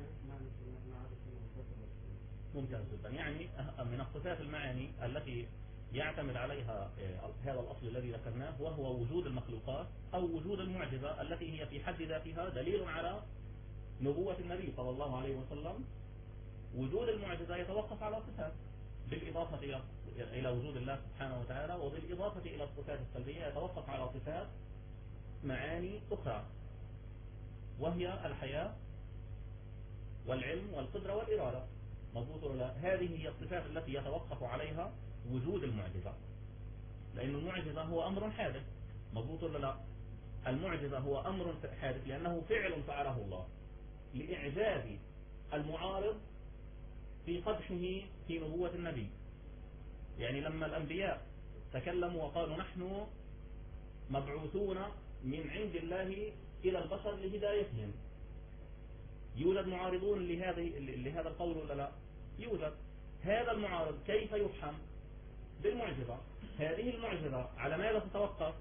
[SPEAKER 1] ممتاز جدا. يعني من الصفات المعاني التي يعتمد عليها هذا الأصل الذي ذكرناه وهو وجود المخلوقات أو وجود المعجزة التي هي في حد ذاتها دليل على نبوة النبي صلى الله عليه وسلم. وجود المعجزة يتوقف على صفات بالإضافة إلى وجود الله سبحانه وتعالى، وبالإضافة إلى الصفات السلبية يتوقف على صفات معاني أخرى، وهي الحياة والعلم والقدرة والإرادة. مضبوط ولا لا؟ هذه هي الصفات التي يتوقف عليها وجود المعجزة، لأن المعجزة هو أمر حادث. مضبوط ولا لا؟ المعجزة هو أمر حادث لأنه فعل فعله الله لإعجاز المعارض في قدحه في نبوة النبي. يعني لما الأنبياء تكلموا وقالوا نحن مبعوثون من عند الله إلى البشر لهدايتهم، يوجد معارضون لهذا القول ولا لا؟ يوجد. هذا المعارض كيف يفهم؟ بالمعجزة. هذه المعجزة على ماذا تتوقف؟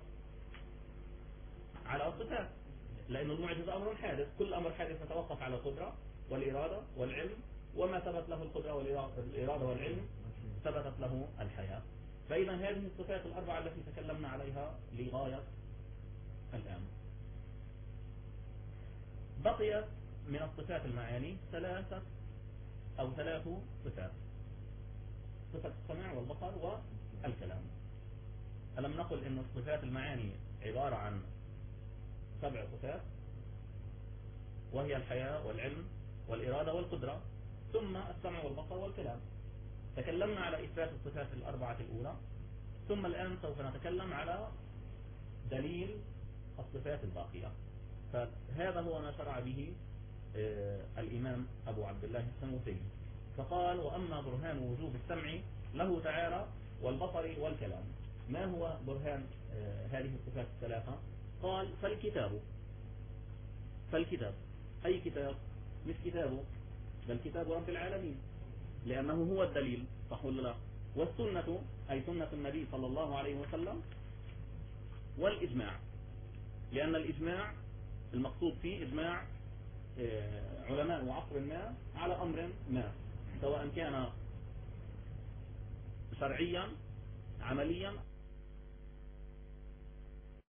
[SPEAKER 1] على الصفات، لأن المعجزة أمر حادث. كل أمر حادث يتوقف على القدرة والإرادة والعلم، وما ثبت له القدرة والإرادة والعلم ثبتت له الحياة. فإذا هذه الصفات ال4 التي تكلمنا عليها لغاية الآن. بقيت من الصفات المعاني ثلاث صفات: صفة السمع والبصر والكلام. ألم نقل إن الصفات المعاني عبارة عن 7 صفات، وهي الحياة والعلم والإرادة والقدرة، ثم السمع والبصر والكلام. تكلمنا على إثبات الصفات الأربعة الأولى، ثم الآن سوف نتكلم على دليل الصفات الباقية. فهذا هو ما شرع به الإمام أبو عبد الله السنوسي، فقال: وأما برهان وجوب السمع له تعالى والبصر والكلام. ما هو برهان هذه الصفات الثلاثة؟ قال: فالكتاب أي كتاب؟ مش كتابه، بل كتاب رب العالمين، لأنه هو الدليل، صح ولا لا؟ والسنة أي سنة النبي صلى الله عليه وسلم، والإجماع، لأن الإجماع المقصود فيه إجماع علماء وعصر ما على أمر ما، سواء كان شرعيا عمليا